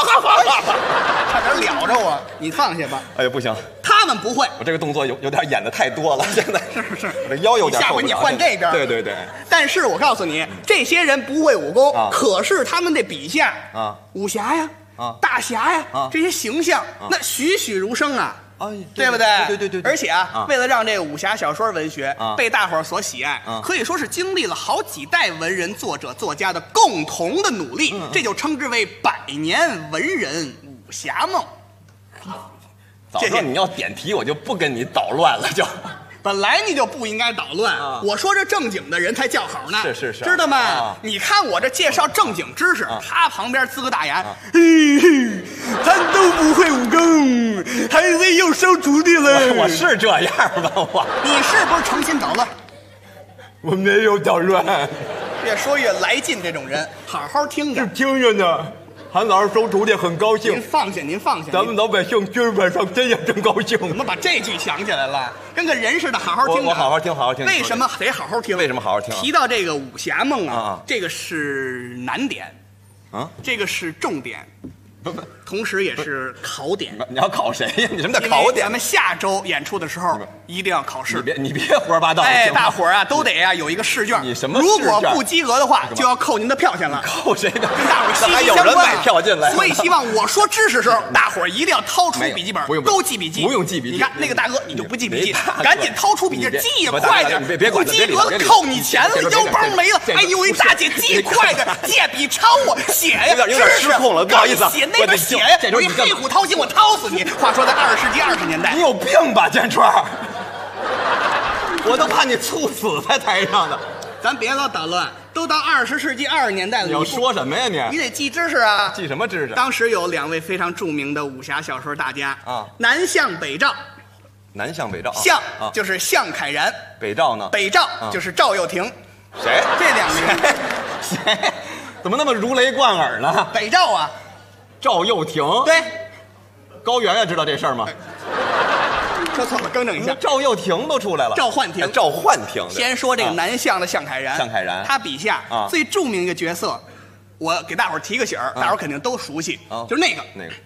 了着我，你放下吧。 哎呀，不行， 他们不会。 我这个动作有点演的太多了，现在是不是？ 我这腰有点受不了。 下回你换这边。 对。 但是我告诉你，这些人不会武功，可是他们这笔下啊，武侠呀，大侠呀，这些形象那栩栩如生啊。对不对？ 对。 而且啊，为了让这个武侠小说文学被大伙儿所喜爱，可以说是经历了好几代文人、作者、作家的共同的努力，这就称之为100年文人武侠梦。 早说你要点题，我就不跟你捣乱了，就。 本来你就不应该捣乱，我说这正经的人才叫好呢， 是， 知道吗？你看我这介绍正经知识，他旁边呲个大牙，他都不会武功，还以为又收徒弟了。 我是这样吗？ 你是不是诚心捣乱？ 我没有捣乱， 越说越来劲，这种人好好听着， 是听着呢。韩老师收徒弟很高兴， 您放下， 咱们老百姓今儿晚上真也真高兴。 怎么把这句想起来了？跟个人似的，好好听。 我好好听。 为什么得好好听？ 为什么好好听？ 提到这个武侠梦啊，这个是难点，这个是重点，不，同时也是考点。 你要考谁呀？你什么叫考点？ 咱们下周演出的时候一定要考试。 你别胡说八道。 哎，大伙儿啊都得有一个试卷。 你什么？ 如果不及格的话，就要扣您的票钱了。 扣谁的？ 跟大伙儿息息相关。 还有人买票进来。 所以希望我说知识的时候，大伙儿一定要掏出笔记本，都记笔记。 不用记笔记。 你看那个大哥，你就不记笔记，赶紧掏出笔记，记也快点。 别管。 不及格了扣你钱了，腰包没了。哎呦喂，大姐记快点，借笔抄我写呀。 有点失控了，不好意思。 写那边写呀，我一黑虎掏心，我掏死你！话说在20世纪20年代， 你有病吧，建川？我都怕你猝死在台上呢。 咱别老捣乱，都到20世纪20年代了。 你要说什么呀你得记知识啊！ 记什么知识？ 当时有2位非常著名的武侠小说大家啊，南向北赵。 南向北赵， 向就是向凯然， 北赵呢？ 北赵就是赵又廷。 谁？ 这2名谁？怎么那么如雷贯耳呢？ 北赵啊， 赵又廷。 对。 高圆圆知道这事儿吗？ 说错了，更正一下。 赵又廷都出来了。 赵焕廷。 赵焕廷。 先说这个南向的向凯然。 向凯然， 他笔下最著名一个角色，我给大伙儿提个醒儿，大伙儿肯定都熟悉，就是那个。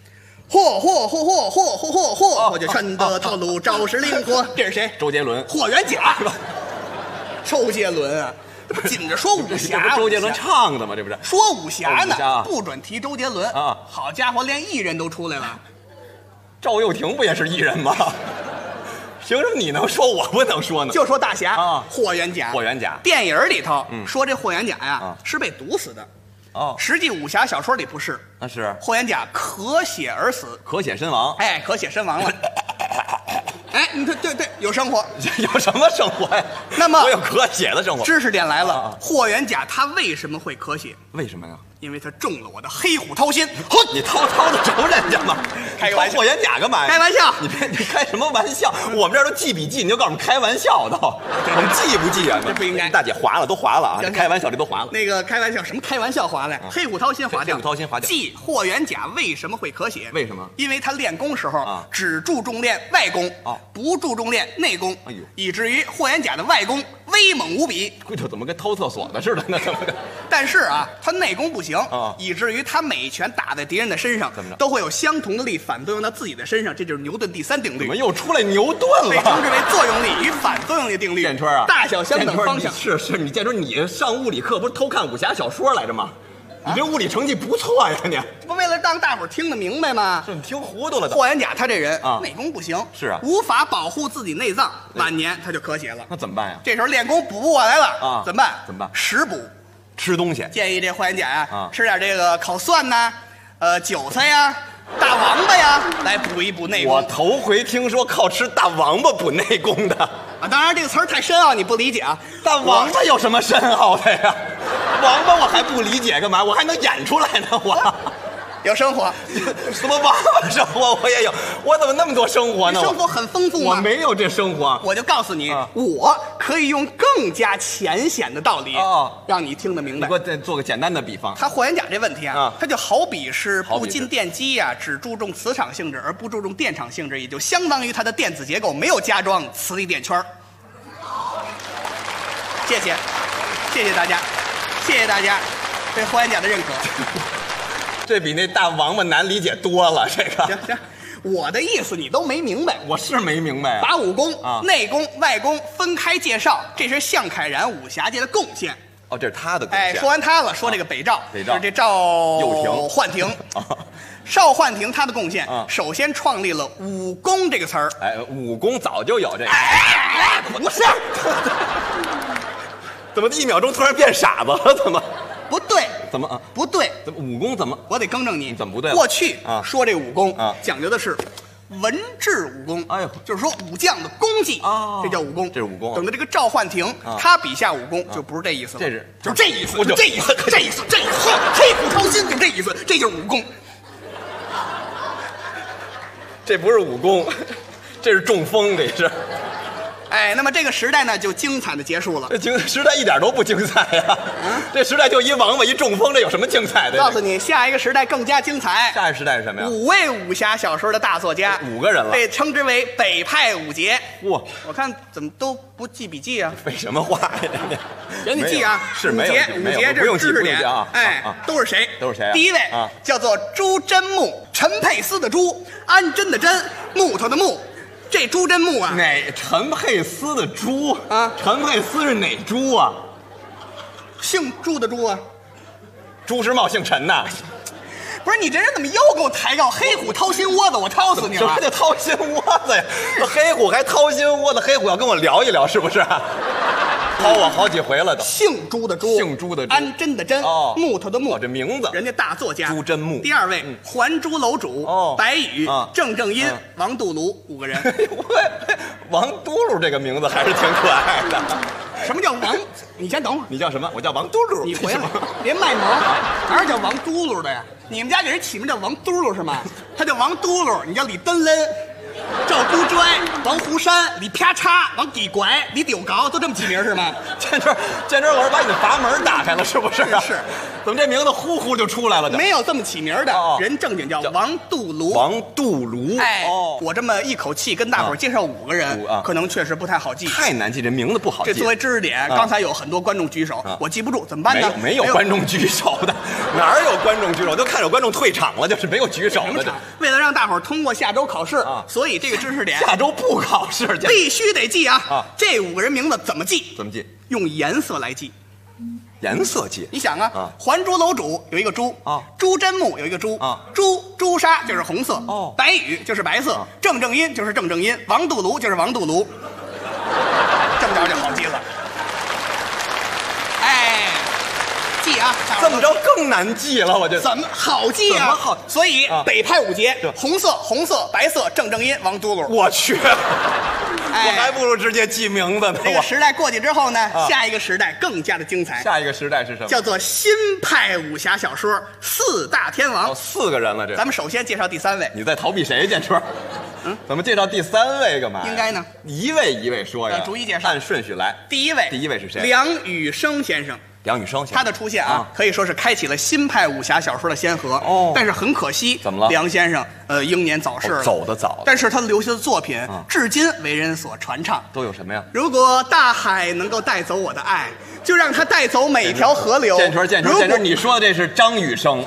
我就穿的套路招式灵活。这是谁？ 周杰伦。 霍元甲。周杰伦啊。紧着说武侠， 这不周杰伦唱的吗？这不是说武侠呢，不准提周杰伦啊！好家伙，连艺人都出来了。 赵又廷不也是艺人吗？凭什么你能说我不能说呢？ 就说大侠啊，霍元甲。 霍元甲电影里头说这霍元甲呀是被毒死的，实际武侠小说里不是。 那是霍元甲咳血而死， 咳血身亡。 哎，咳血身亡了。哎，你看，对，有生活， 有什么生活呀？ 那么我有咳血的生活。 知识点来了，霍元甲他为什么会咳血？ 为什么呀？ 因为他中了我的黑虎掏心。 你掏得着人家吗？ 开个玩笑， 霍元甲干嘛呀？ 开玩笑， 你开什么玩笑？我们这儿都记笔记，你就告诉我们开玩笑的，我们记不记啊？ 这不应该。 大姐划了，都划了啊！开玩笑这都划了。 那个开玩笑什么开玩笑划了？黑虎掏心划掉。 黑虎掏心划掉。 记霍元甲为什么会咳血？ 为什么？ 因为他练功时候只注重练外功，不注重练内功。哎呦，以至于霍元甲的外功威猛无比。 这怎么跟偷厕所的似的呢？ 但是啊，他内功不行以至于他每一拳打在敌人的身上，都会有相同的力反作用到自己的身上，这就是牛顿第3定律。 怎么又出来牛顿了？ 被称之为作用力与反作用力定律。 建川啊， 大小相等方向。 是，你建川，你上物理课不是偷看武侠小说来着吗？你这物理成绩不错呀，你这不为了让大伙儿听得明白吗？ 是你听糊涂了。 霍元甲他这人内功不行， 是啊， 无法保护自己内脏，晚年他就咳血了。 那怎么办呀？ 这时候练功补不过来了怎么办？ 怎么办？ 食补， 吃东西。 建议这霍元甲呀，吃点这个烤蒜呐，韭菜呀。大王八呀，来补一补内功。 我头回听说靠吃大王八补内功的啊！当然这个词儿太深奥，你不理解啊。 大王八有什么深奥的呀？王八我还不理解干嘛？我还能演出来呢我。 有生活。 什么娃娃生活我也有，我怎么那么多生活呢？ 生活很丰富吗？ 我没有这生活。 我就告诉你，我可以用更加浅显的道理让你听得明白。 你给我再做个简单的比方。 它霍元甲这问题啊，它就好比是钚金电机呀，只注重磁场性质而不注重电场性质，也就相当于它的电子结构没有加装磁力电圈。谢谢大家，谢谢大家对霍元甲的认可。 这比那大王八难理解多了。这个行，我的意思你都没明白。 我是没明白。 把武功、内功、外功分开介绍，这是向凯然武侠界的贡献。 哦，这是他的贡献。 说完他了，说这个北赵， 是这赵又廷、 焕廷。邵焕廷他的贡献，首先创立了武功这个词儿。 武功早就有这个。 不是。 怎么1秒钟突然变傻子了？怎么？ 不对。 怎么？ 不对。 怎么武功怎么？ 我得更正你。 怎么不对？ 过去说这武功讲究的是文治武功。哎呦，就是说武将的功绩这叫武功。 这是武功。 等到这个赵焕廷他笔下武功就不是这意思了。就是这意思，就这意思，这意思，黑虎掏心，就这意思，这就是武功。 这不是武功，这是中风，这是。 那么这个时代呢，就精彩的结束了。 这时代一点都不精彩呀！这时代就一王八一中风，这有什么精彩的？ 告诉你，下一个时代更加精彩。 下一个时代是什么呀 ？5位武侠小说的大作家 ，5个人了， 被称之为北派五杰。 哇！ 我看怎么都不记笔记啊？ 废什么话呀？ 人家记啊， 是没有五杰这是知识点啊！ 都是谁？ 都是谁？ 第一位叫做朱真木，陈佩斯的朱，安贞的贞，木头的木。这朱真木啊， 陈佩斯的朱啊？陈佩斯是哪朱啊？ 姓朱的朱啊？ 朱时茂姓陈呐？ 不是你这人怎么又给我抬杠？黑虎掏心窝子，我掏死你了！ 什么叫掏心窝子呀？黑虎还掏心窝子，黑虎要跟我聊一聊，是不是？掏我好几回了都。 姓朱的朱，安贞的贞，木头的木， 这名字， 人家大作家朱真木。 第二位，还珠楼主，白宇，郑正英，王杜庐，5个人。 王嘟噜这个名字还是挺可爱的。 什么叫王？你先等会儿。 你叫什么？我叫王嘟噜。 你回来，别卖萌，哪是叫王嘟噜的呀？你们家给人起名叫王嘟噜是吗？他叫王嘟噜，你叫李登恩。赵孤拽、王湖山、李啪嚓、王底拐、李丢高，都这么起名是吗？ 建春老师把你的阀门打开了，是不是？ 是。 怎么这名字呼就出来了？ 没有这么起名的，人正经叫王杜庐。 王杜庐。 我这么一口气跟大伙儿介绍5个人，可能确实不太好记， 太难记，这名字不好记。 这作为知识点，刚才有很多观众举手，我记不住，怎么办呢？ 没有观众举手的，哪有观众举手？都看有观众退场了，就是没有举手的。 为了让大伙儿通过下周考试，所以这个知识点下周不考试， 必须得记啊！这5个人名字怎么记？ 怎么记？ 用颜色来记。 颜色记？ 你想啊，还珠楼主有一个朱朱真木有一个朱朱砂就是红色白宇就是白色郑正英就是郑正英，王杜庐就是王杜庐，这么着就好记了。记啊， 这么着更难记了，我觉得。 怎么好记啊？ 怎么好？ 所以北派五杰，红色、白色，郑正英、王都噜。 我去，我还不如直接记名字呢。 这个时代过去之后呢，下一个时代更加的精彩。 下一个时代是什么？ 叫做新派武侠小说4大天王。 4个人了，这。 咱们首先介绍第3位。 你在逃避谁，建春？怎么介绍第3位干嘛？ 应该呢， 一位说呀， 逐一介绍， 按顺序来。 第一位是谁？ 梁羽生先生。 梁羽生先生， 他的出现可以说是开启了新派武侠小说的先河。但是很可惜， 怎么了？ 梁先生英年早逝了， 走得早。 但是他留下的作品至今为人所传唱。 都有什么呀？ 如果大海能够带走我的爱，就让它带走每条河流。 建春，你说的这是张雨生，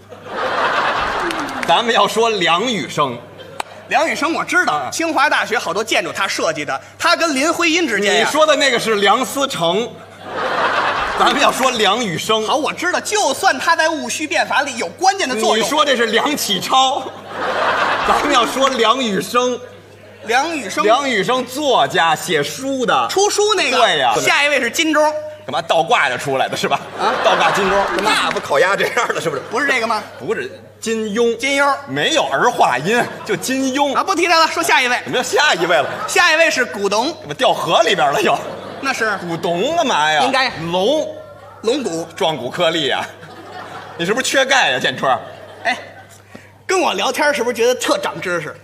咱们要说梁羽生。 梁羽生我知道，清华大学好多建筑他设计的，他跟林徽因之间。 你说的那个是梁思成。咱们要说梁羽生， 好，我知道，就算他在戊戌变法里有关键的作用。 你说这是梁启超，咱们要说梁羽生。梁羽生作家，写书的， 出书那个。 对呀。 下一位是金钟， 干嘛倒挂着出来的是吧？倒挂金钟，那不烤鸭这样的，是不是？ 不是这个吗？ 不是，金庸，没有儿化音，就金庸不提他了，说下一位。 怎么叫下一位了？ 下一位是古董， 怎么掉河里边了又？ 那是古董干嘛呀？ 应该龙骨，壮骨颗粒呀！你是不是缺钙呀，建春？ 跟我聊天是不是觉得特长知识？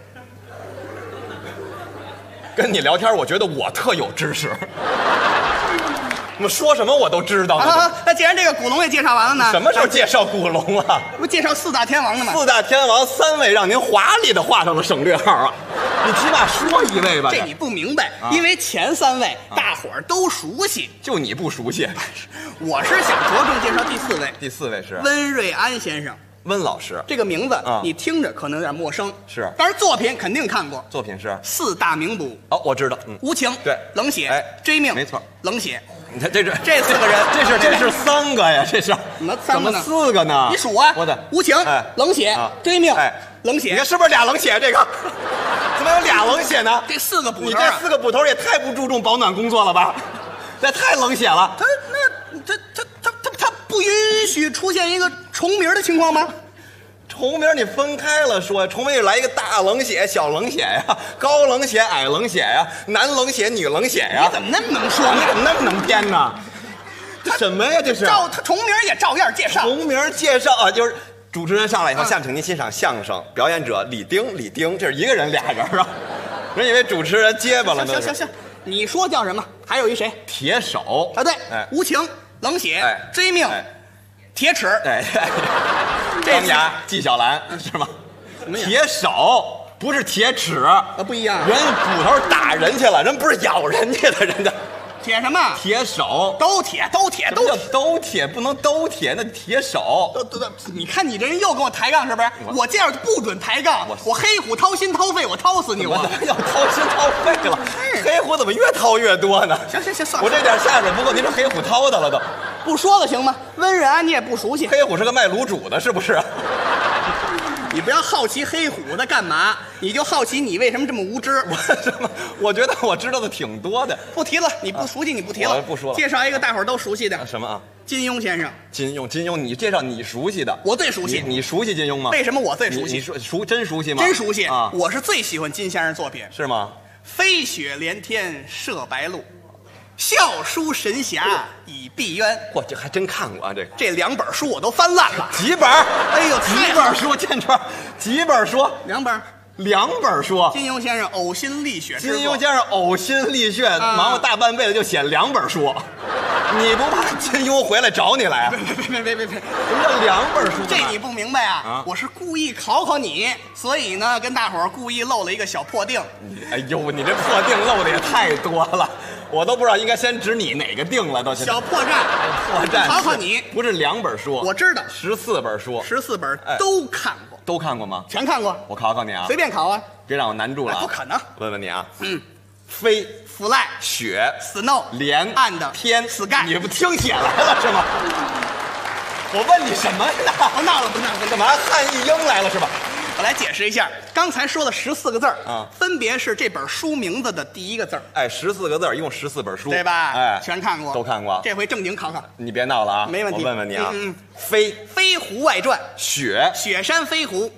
跟你聊天，我觉得我特有知识。我说什么我都知道啊。那既然这个古龙也介绍完了呢， 什么时候介绍古龙啊？ 不介绍四大天王的吗？ 四大天王3位让您华丽的画上了省略号啊！你起码说1位吧。 这你不明白，因为前3位大伙儿都熟悉， 就你不熟悉。 我是想着重介绍第4位。 第4位是温瑞安先生。 温老师这个名字你听着可能有点陌生， 是， 但是作品肯定看过。 作品是 4大名捕。 哦，我知道， 无情， 对， 冷血，追命， 没错， 冷血。 你看这4 个人， 这是3个呀，这是怎么 4个呢？ 你数啊！ 我的无情，冷血，追命，冷血。 你看是不是俩冷血？这个怎么有俩冷血呢？ 这4个捕头， 你这4个捕头也太不注重保暖工作了吧？这太冷血了。 他不允许出现一个重名的情况吗？ 重名你分开了说，重名来一个大冷血、小冷血呀，高冷血、矮冷血呀，男冷血、女冷血呀。 你怎么那么能说？ 你怎么那么能编呢？这什么呀？这是他重名也照样介绍。 重名介绍啊，就是主持人上来以后，下面请您欣赏相声，表演者李丁，这是一个人俩人啊，人以为主持人结巴了呢。 行，你说叫什么？还有一谁？ 铁手啊，对，无情、冷血、追命、铁齿。 张牙、纪晓岚是吗？铁手不是铁齿啊， 不一样。 人捕头打人去了，人不是咬人家的，人家铁什么？ 铁手， 都铁， 不能都铁，那铁手。 你看你这人又跟我抬杠是不是？我这样不准抬杠，我黑虎掏心掏肺，我掏死你！我要掏心掏肺了，黑虎怎么越掏越多呢？ 行，算了， 我这点下水不够您这黑虎掏的了都。 不说了行吗？温瑞安你也不熟悉， 黑虎是个卖卤煮的，是不是？ 你不要好奇黑虎的干嘛，你就好奇你为什么这么无知。 我觉得我知道的挺多的。 不提了，你不熟悉你不提了。 我不说了。 介绍一个大伙儿都熟悉的。 什么啊？ 金庸先生。 金庸，你介绍你熟悉的。 我最熟悉。 你熟悉金庸吗？ 为什么我最熟悉？ 你说真熟悉吗？ 真熟悉啊！ 我是最喜欢金先生作品。 是吗？ 飞雪连天射白鹿，笑书神侠倚碧鸳。 嚯，这还真看过啊！ 这2本书我都翻烂了。 几本？ 哎呦， 几本书？建川，几本书 ？2本。 2本书。 金庸先生呕心沥血。 金庸先生呕心沥血，忙活大半辈子就写2本书。你不怕金庸回来找你来啊？ 别！什么叫2本书？ 这你不明白啊？我是故意考你，所以呢，跟大伙儿故意漏了一个小破腚。 哎呦，你这破腚漏的也太多了，我都不知道应该先指你哪个腚了，都小破绽。考你， 不是2本书， 我知道 14本书 ，14本都看过。 都看过吗？ 全看过。 我考考你啊， 随便考啊， 别让我难住了。 不可能。 问问你啊，飞、 fly、 雪、 snow、 连、 and、 天、 sky， 你不听写来了是吗？我问你什么呢？ 不闹了， 干嘛？汉译英来了是吧？ 我来解释一下，刚才说的14个字啊，分别是这本书名字的第一个字。 哎，14个字，一共14本书， 对吧？ 哎， 全看过， 都看过。 这回正经考考你，别闹了啊！ 没问题。 我问问你啊， 飞狐外传， 雪山飞狐。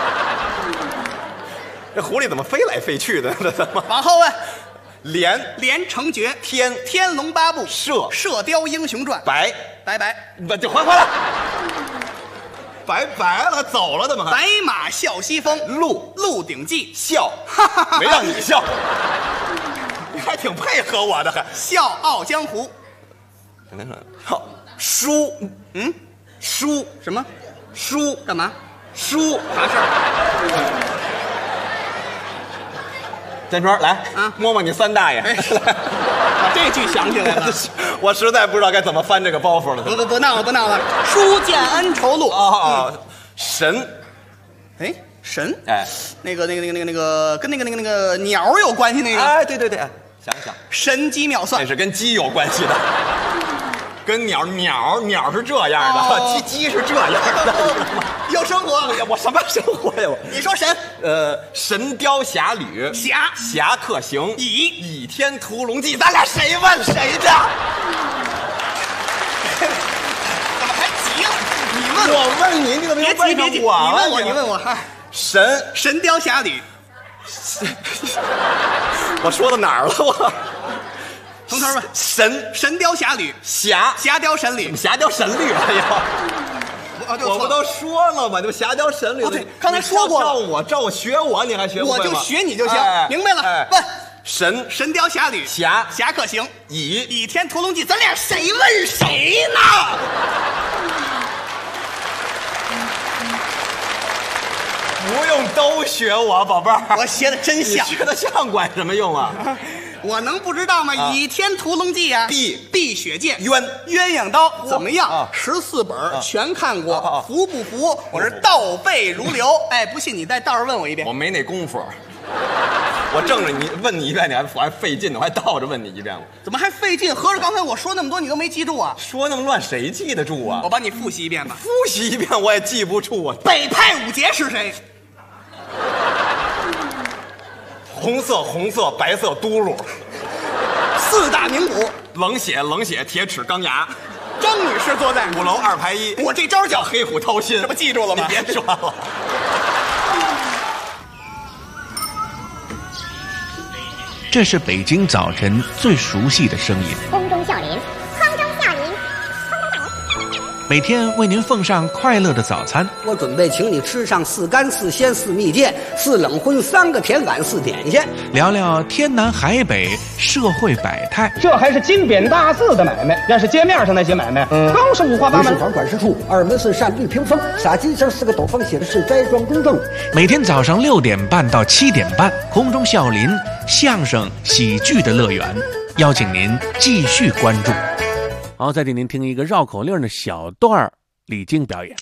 这狐狸怎么飞来飞去的？这怎么？ 往后问。连城诀，天龙八部，射雕英雄传， 白，不就还了。 白了，走了，怎么还？ 白马啸西风，鹿鼎记， 笑，没让你笑，你还挺配合我的，还笑傲江湖。 好，书，书什么？ 书干嘛？ 书啥事儿？ 建川来啊，摸摸你3大爷， 把这句想起来了。 我实在不知道该怎么翻这个包袱了。 不闹了，书剑恩仇录啊，神， 哎，神， 哎， 那个跟那个鸟有关系那个？ 哎，对，想想， 神机妙算， 那是跟鸡有关系的。 跟鸟是这样的，鸡是这样的， 有生活。 我什么生活呀？我你说神？ 神雕侠侣，侠客行，倚天屠龙记，咱俩谁问谁的？ 怎么还急了？你问我问你，你怎么别急我？ 你问我，神雕侠侣， 我说到哪儿了？我。 从头吧，神雕侠侣， 侠雕神侣， 侠雕神侣了又。 我不都说了吗？就《侠雕神》里。 对，刚才说过了。 照我学我，你还学不会吗？ 我就学你就行，明白了。问神雕侠侣，侠客行，倚天屠龙记，咱俩谁问谁呢？ 不用都学我，宝贝儿， 我学的真像。 你学的像管什么用啊？ 我能不知道吗？倚天屠龙记啊，碧血剑，鸳鸯刀怎么样？14本全看过，服不服？我是倒背如流。哎，不信你再倒着问我一遍。 我没那功夫。我正着你问你一遍，我还费劲呢，我还倒着问你一遍。 怎么还费劲？合着刚才我说那么多，你都没记住啊？ 说那么乱，谁记得住啊？ 我帮你复习一遍吧。 复习一遍我也记不住啊。 北派五杰是谁？ 红色，白色嘟噜。 4大名捕， 冷血，铁齿钢牙。 张女士坐在 5楼2排1。 我这招叫黑虎掏心， 这不记住了吗？ 你别说了。 这是北京早晨最熟悉的声音。 空中笑林， 每天为您奉上快乐的早餐。 我准备请你吃上4干4鲜4蜜饯4冷荤3个甜碗4点心， 聊聊天南海北社会百态。 这还是金匾大字的买卖，要是街面上那些买卖，更是五花八门。 款管事处2门是扇绿屏风，洒金星4个斗方，写的是斋庄公正。 每天早上6点半到7点半，空中笑林相声喜剧的乐园，邀请您继续关注。好，再给您听一个绕口令的小段李菁表演。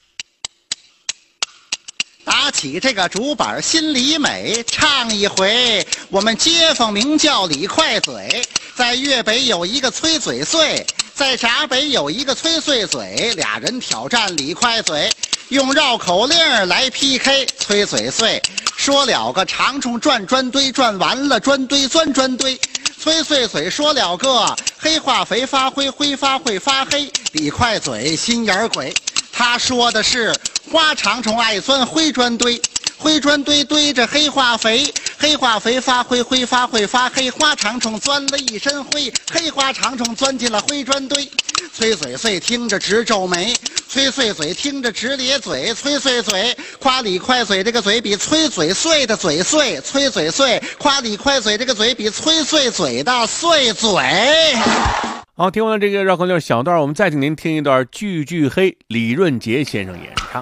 打起这个竹板心里美，唱一回。我们街坊名叫李快嘴，在粤北有一个崔嘴碎，在闸北有一个崔碎嘴，俩人挑战李快嘴，用绕口令来 PK。崔嘴碎说了个长虫转砖堆，转完了砖堆钻砖堆。崔碎嘴说了个黑化肥发灰，挥发会发黑。李快嘴心眼鬼，他说的是花长虫爱钻灰砖堆，灰砖堆堆着黑化肥，黑化肥发灰，挥发会发黑。花长虫钻了一身灰，黑花长虫钻进了灰砖堆。崔嘴碎听着直皱眉，崔碎嘴听着直咧嘴。崔碎嘴夸李快嘴这个嘴比崔嘴碎的嘴碎，崔嘴碎夸李快嘴这个嘴比崔碎嘴的碎嘴。 好，听完了这个绕口令小段，我们再请您听一段句句黑李润杰先生演唱。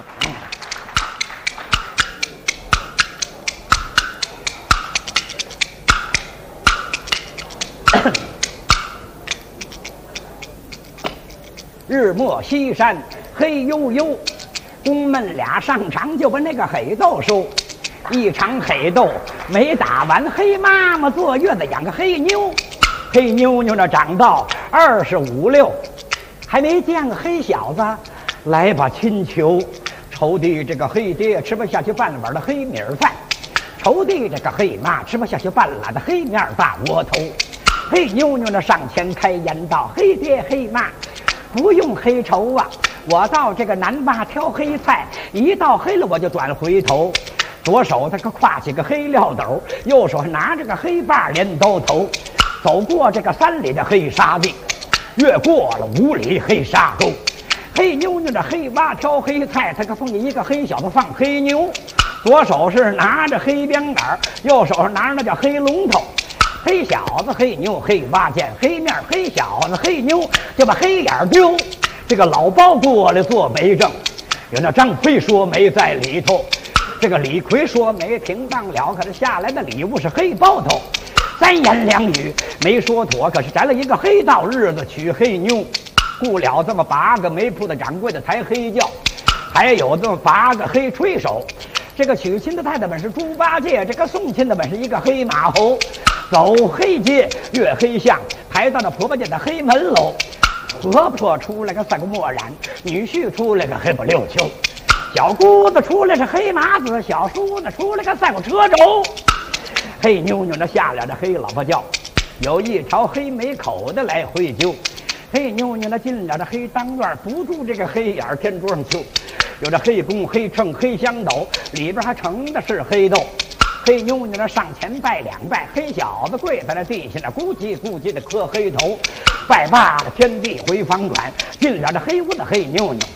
日没西山黑黝黝，公们俩上场就把那个黑豆收。一场黑豆没打完，黑妈妈坐月子养个黑妞，黑妞妞那长到25、6，还没见个黑小子，来吧亲求。愁的这个黑爹吃不下去半碗的黑米饭，愁的这个黑妈吃不下去半拉的黑面大窝头。黑妞妞那上前开言道：黑爹黑妈不用黑愁啊，我到这个南坝挑黑菜，一到黑了我就转回头。左手他可挎起个黑撂斗，右手拿着个黑把镰刀头，走过这个3里的黑沙地，越过了5里黑沙沟。黑妞妞的黑蛙挑黑菜，他可碰见一个黑小子放黑牛，左手是拿着黑鞭杆，右手是拿着那叫黑龙头。黑小子黑牛黑蛙见黑面，黑小子黑牛就把黑眼丢。这个老包过来做媒证，有那张飞说没在里头，这个李逵说没停当了，可是下来的礼物是黑包头。3言2语没说妥，可是摘了一个黑道日子娶黑妞，雇了这么8个煤铺的掌柜的抬黑轿，还有这么8个黑吹手。这个娶亲的太太本是猪八戒，这个送亲的本是一个黑马猴。走黑街越黑巷，抬到那婆婆家的黑门楼。婆婆出来个3个墨染，女婿出来个黑不溜秋，小姑子出来是黑马子，小叔子出来个3个车轴。黑妞妞那下了这黑老婆轿，有一条黑没口的来回揪。黑妞妞那进了这黑当院，不住这个黑眼天桌上揪。有这黑弓黑秤黑香斗，里边还盛的是黑豆。黑妞妞那上前拜2拜，黑小子跪在那地下那咕叽咕叽的磕黑头。拜罢了天地回房转，进了这黑屋的黑妞妞，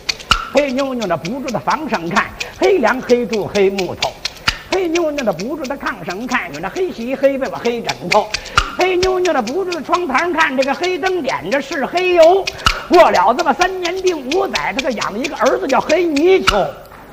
黑妞妞的不住的房上看，黑梁黑柱黑木头。黑妞妞的不住的炕上看，有那黑席黑被窝黑枕头。黑妞妞的不住的窗台看，这个黑灯点着是黑油。过了这么3年定5载，他就养了一个儿子叫黑泥鳅。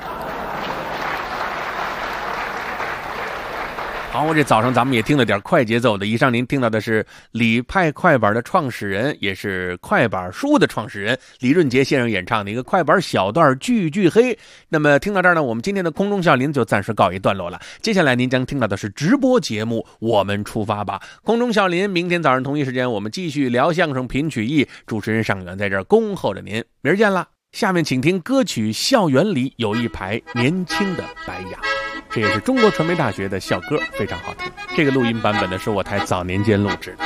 好，这早上咱们也听了点快节奏的。以上您听到的是李派快板的创始人，也是快板书的创始人李润杰先生演唱的一个快板小段句句黑。那么听到这儿呢，我们今天的空中笑林就暂时告一段落了。接下来您将听到的是直播节目，我们出发吧。空中笑林，明天早上同一时间我们继续聊相声品曲艺，主持人尚远在这儿恭候着您，明儿见了。下面请听歌曲《校园里有一排年轻的白杨》，这也是中国传媒大学的校歌，非常好听。这个录音版本呢是我台早年间录制的。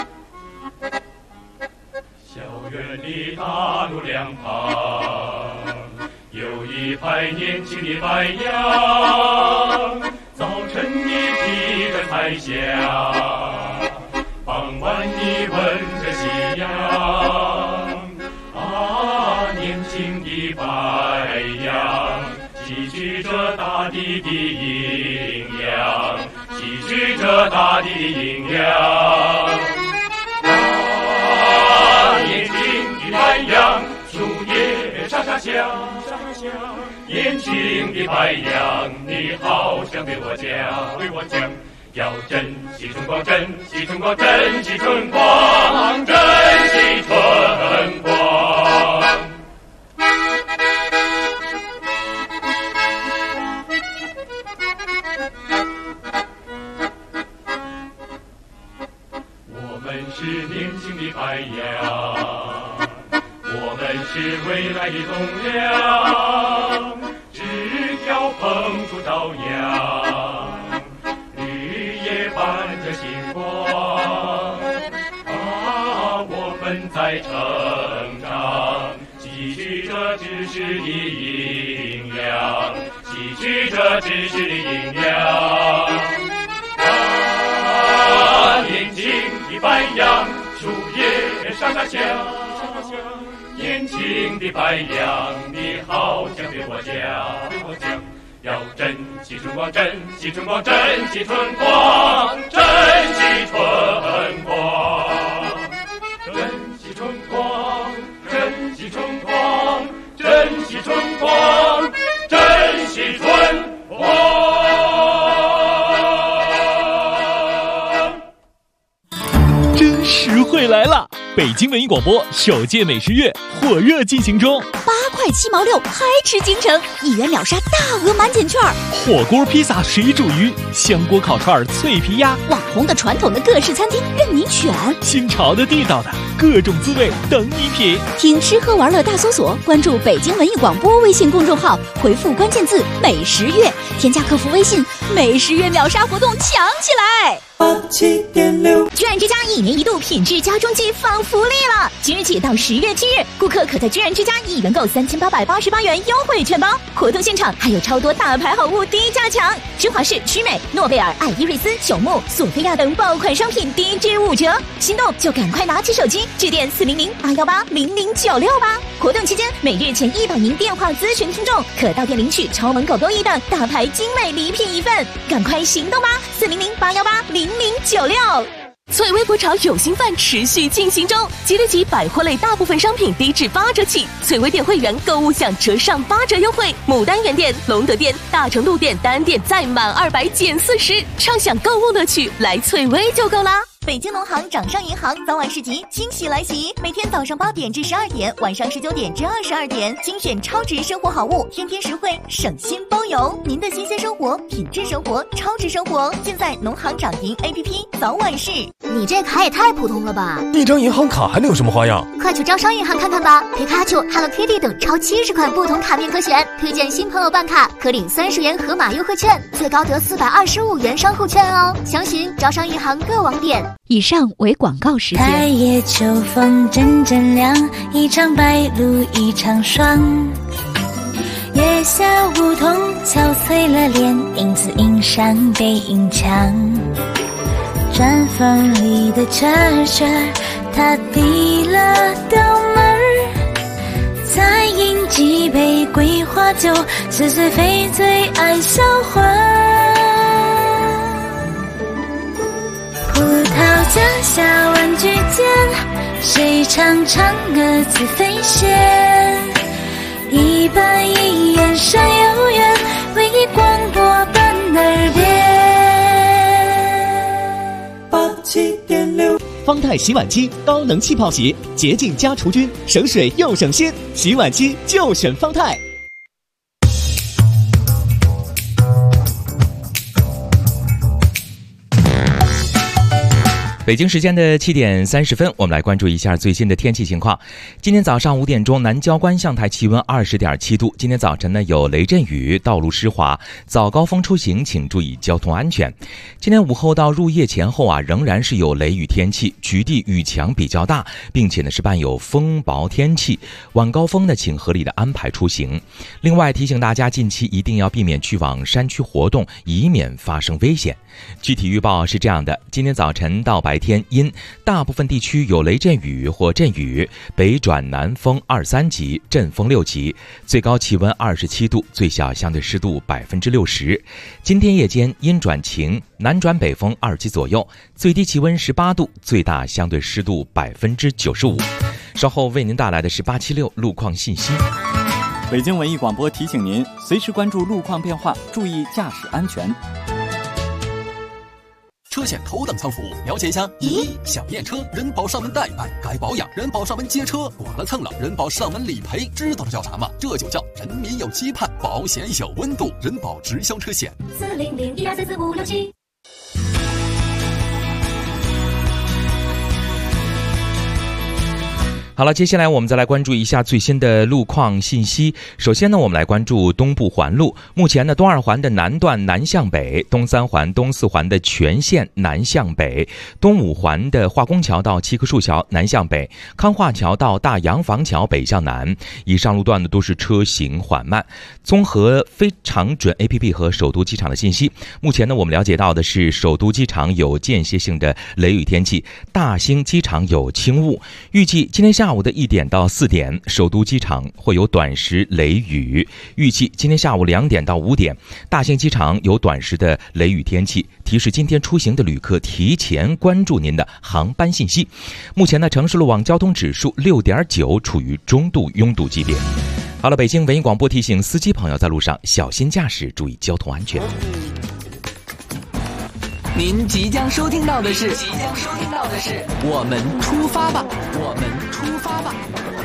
校园里大路两旁有一排年轻的白杨，早晨你披着彩霞，傍晚你闻着夕阳。年轻的白杨汲取着大地的营养，汲取着大地的营养。年轻的白杨，树叶沙沙响，年轻的白杨，你好想对我讲，要珍惜春光，珍惜春光，珍惜春光，珍惜春光。我们是年轻的白杨，我们是未来的栋梁，枝条碰出朝阳，绿叶伴着星光。我们在成长，汲取着知识的营养，汲取着知识的营养。年轻的白杨，树叶沙沙响，年轻的白杨，你好想对我讲，要珍惜春光，珍惜春光，珍惜春光，珍惜春光，珍惜春光，珍惜春光，珍惜春光，珍惜春光。 真实惠来了！北京文艺广播首届美食月火热进行中 ，8块7毛6，嗨吃京城，1元秒杀大额满减券， 火锅、披萨、水煮鱼、香锅、烤串、脆皮鸭， 网红的、传统的各式餐厅任您选， 新潮的、地道的各种滋味等你品。 听吃喝玩乐大搜索，关注北京文艺广播微信公众号，回复关键字美食月，添加客服微信，美食月秒杀活动抢起来！7.6居然之家1年1度品质家装季放福利了！即日起到10月7日，顾客可在居然之家1元购3888元优惠券包，活动现场还有超多大牌好物低价抢，芝华士、曲美、诺贝尔、爱伊瑞斯、朽木、索菲亚等爆款商品低至5折，心动就赶快拿起手机致电400-818-0096吧！活动期间，每日前100名电话咨询听众可到店领取超萌狗狗1等大牌精美礼品1份，赶快行动吧！400-818-0096。 翠微博潮有新饭持续进行中，即日起百货类大部分商品低至8折起，翠微店会员购物享折上8折优惠，牡丹园店、隆德店、大成路店单店再满200减40，畅享购物乐趣，来翠微就够啦！ 北京农行掌上银行早晚市集惊喜来袭，每天早上8点至12点，晚上19点至22点，精选超值生活好物，天天实惠，省心包邮。您的新鲜生活、品质生活、超值生活，尽在农行掌银 APP 早晚市。 你这卡也太普通了吧！ 一张银行卡还能有什么花样？ 快去招商银行看看吧！皮卡丘、Hello Kitty 等超70款不同卡面可选，推荐新朋友办卡可领30元盒马优惠券，最高得425元商户券哦。详询招商银行各网点。 以上为广告时间。 开夜秋风阵阵凉，一场白露一场霜。月下梧桐憔悴了脸，影子映上背影墙。砖缝里的车车，它低了斗门儿，再饮几杯桂花酒，似水非最爱销魂。葡萄架下玩具间，谁唱唱歌自飞仙？一板一眼山有缘，为你广播伴耳边。 87.6方太洗碗机高能气泡洗，洁净加除菌，省水又省心，洗碗机就选方太。 北京时间的7点30分，我们来关注一下最新的天气情况。今天早上5点钟，南郊观象台气温20.7度。今天早晨呢有雷阵雨，道路湿滑，早高峰出行请注意交通安全。今天午后到入夜前后仍然是有雷雨天气，局地雨强比较大，并且呢是伴有风雹天气。晚高峰呢请合理的安排出行。另外提醒大家，近期一定要避免去往山区活动，以免发生危险。具体预报是这样的：今天早晨到白天阴，大部分地区有雷阵雨或阵雨，北转南风2、3级，阵风6级，最高气温27度，最小相对湿度60%。今天夜间阴转晴，南转北风2级左右，最低气温18度，最大相对湿度95%。稍后为您带来的是876路况信息。 北京文艺广播提醒您，随时关注路况变化，注意驾驶安全。 车险头等舱服务，了解一下。1. 想验车，人保上门代办；该保养，人保上门接车；剐了蹭了，人保上门理赔。知道这叫啥吗？这就叫人民有期盼，保险有温度。人保直销车险。40012444567。 好了，接下来我们再来关注一下最新的路况信息。首先呢，我们来关注东部环路。目前呢，东2环的南段南向北，东3环、东4环的全线南向北，东5环的化工桥到七棵树桥南向北，康化桥到大洋房桥北向南。以上路段呢都是车行缓慢。综合非常准 APP 和首都机场的信息，目前呢我们了解到的是，首都机场有间歇性的雷雨天气，大兴机场有轻雾。预计今天下午的1点到4点，首都机场会有短时雷雨。预计今天下午2点到5点，大兴机场有短时的雷雨天气。提示今天出行的旅客提前关注您的航班信息。目前呢，城市路网交通指数6.9，处于中度拥堵级别。好了，北京文艺广播提醒司机朋友在路上小心驾驶，注意交通安全。 您即将收听到的是我们出发吧，我们出发吧。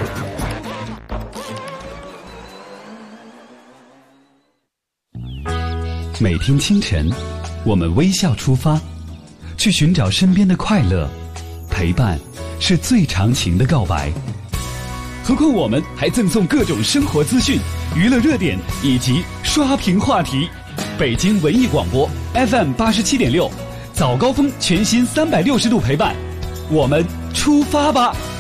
每天清晨，我们微笑出发，去寻找身边的快乐。陪伴是最长情的告白。何况我们还赠送各种生活资讯、娱乐热点以及刷屏话题。北京文艺广播 FM 87.6，早高峰全新360度陪伴，我们出发吧。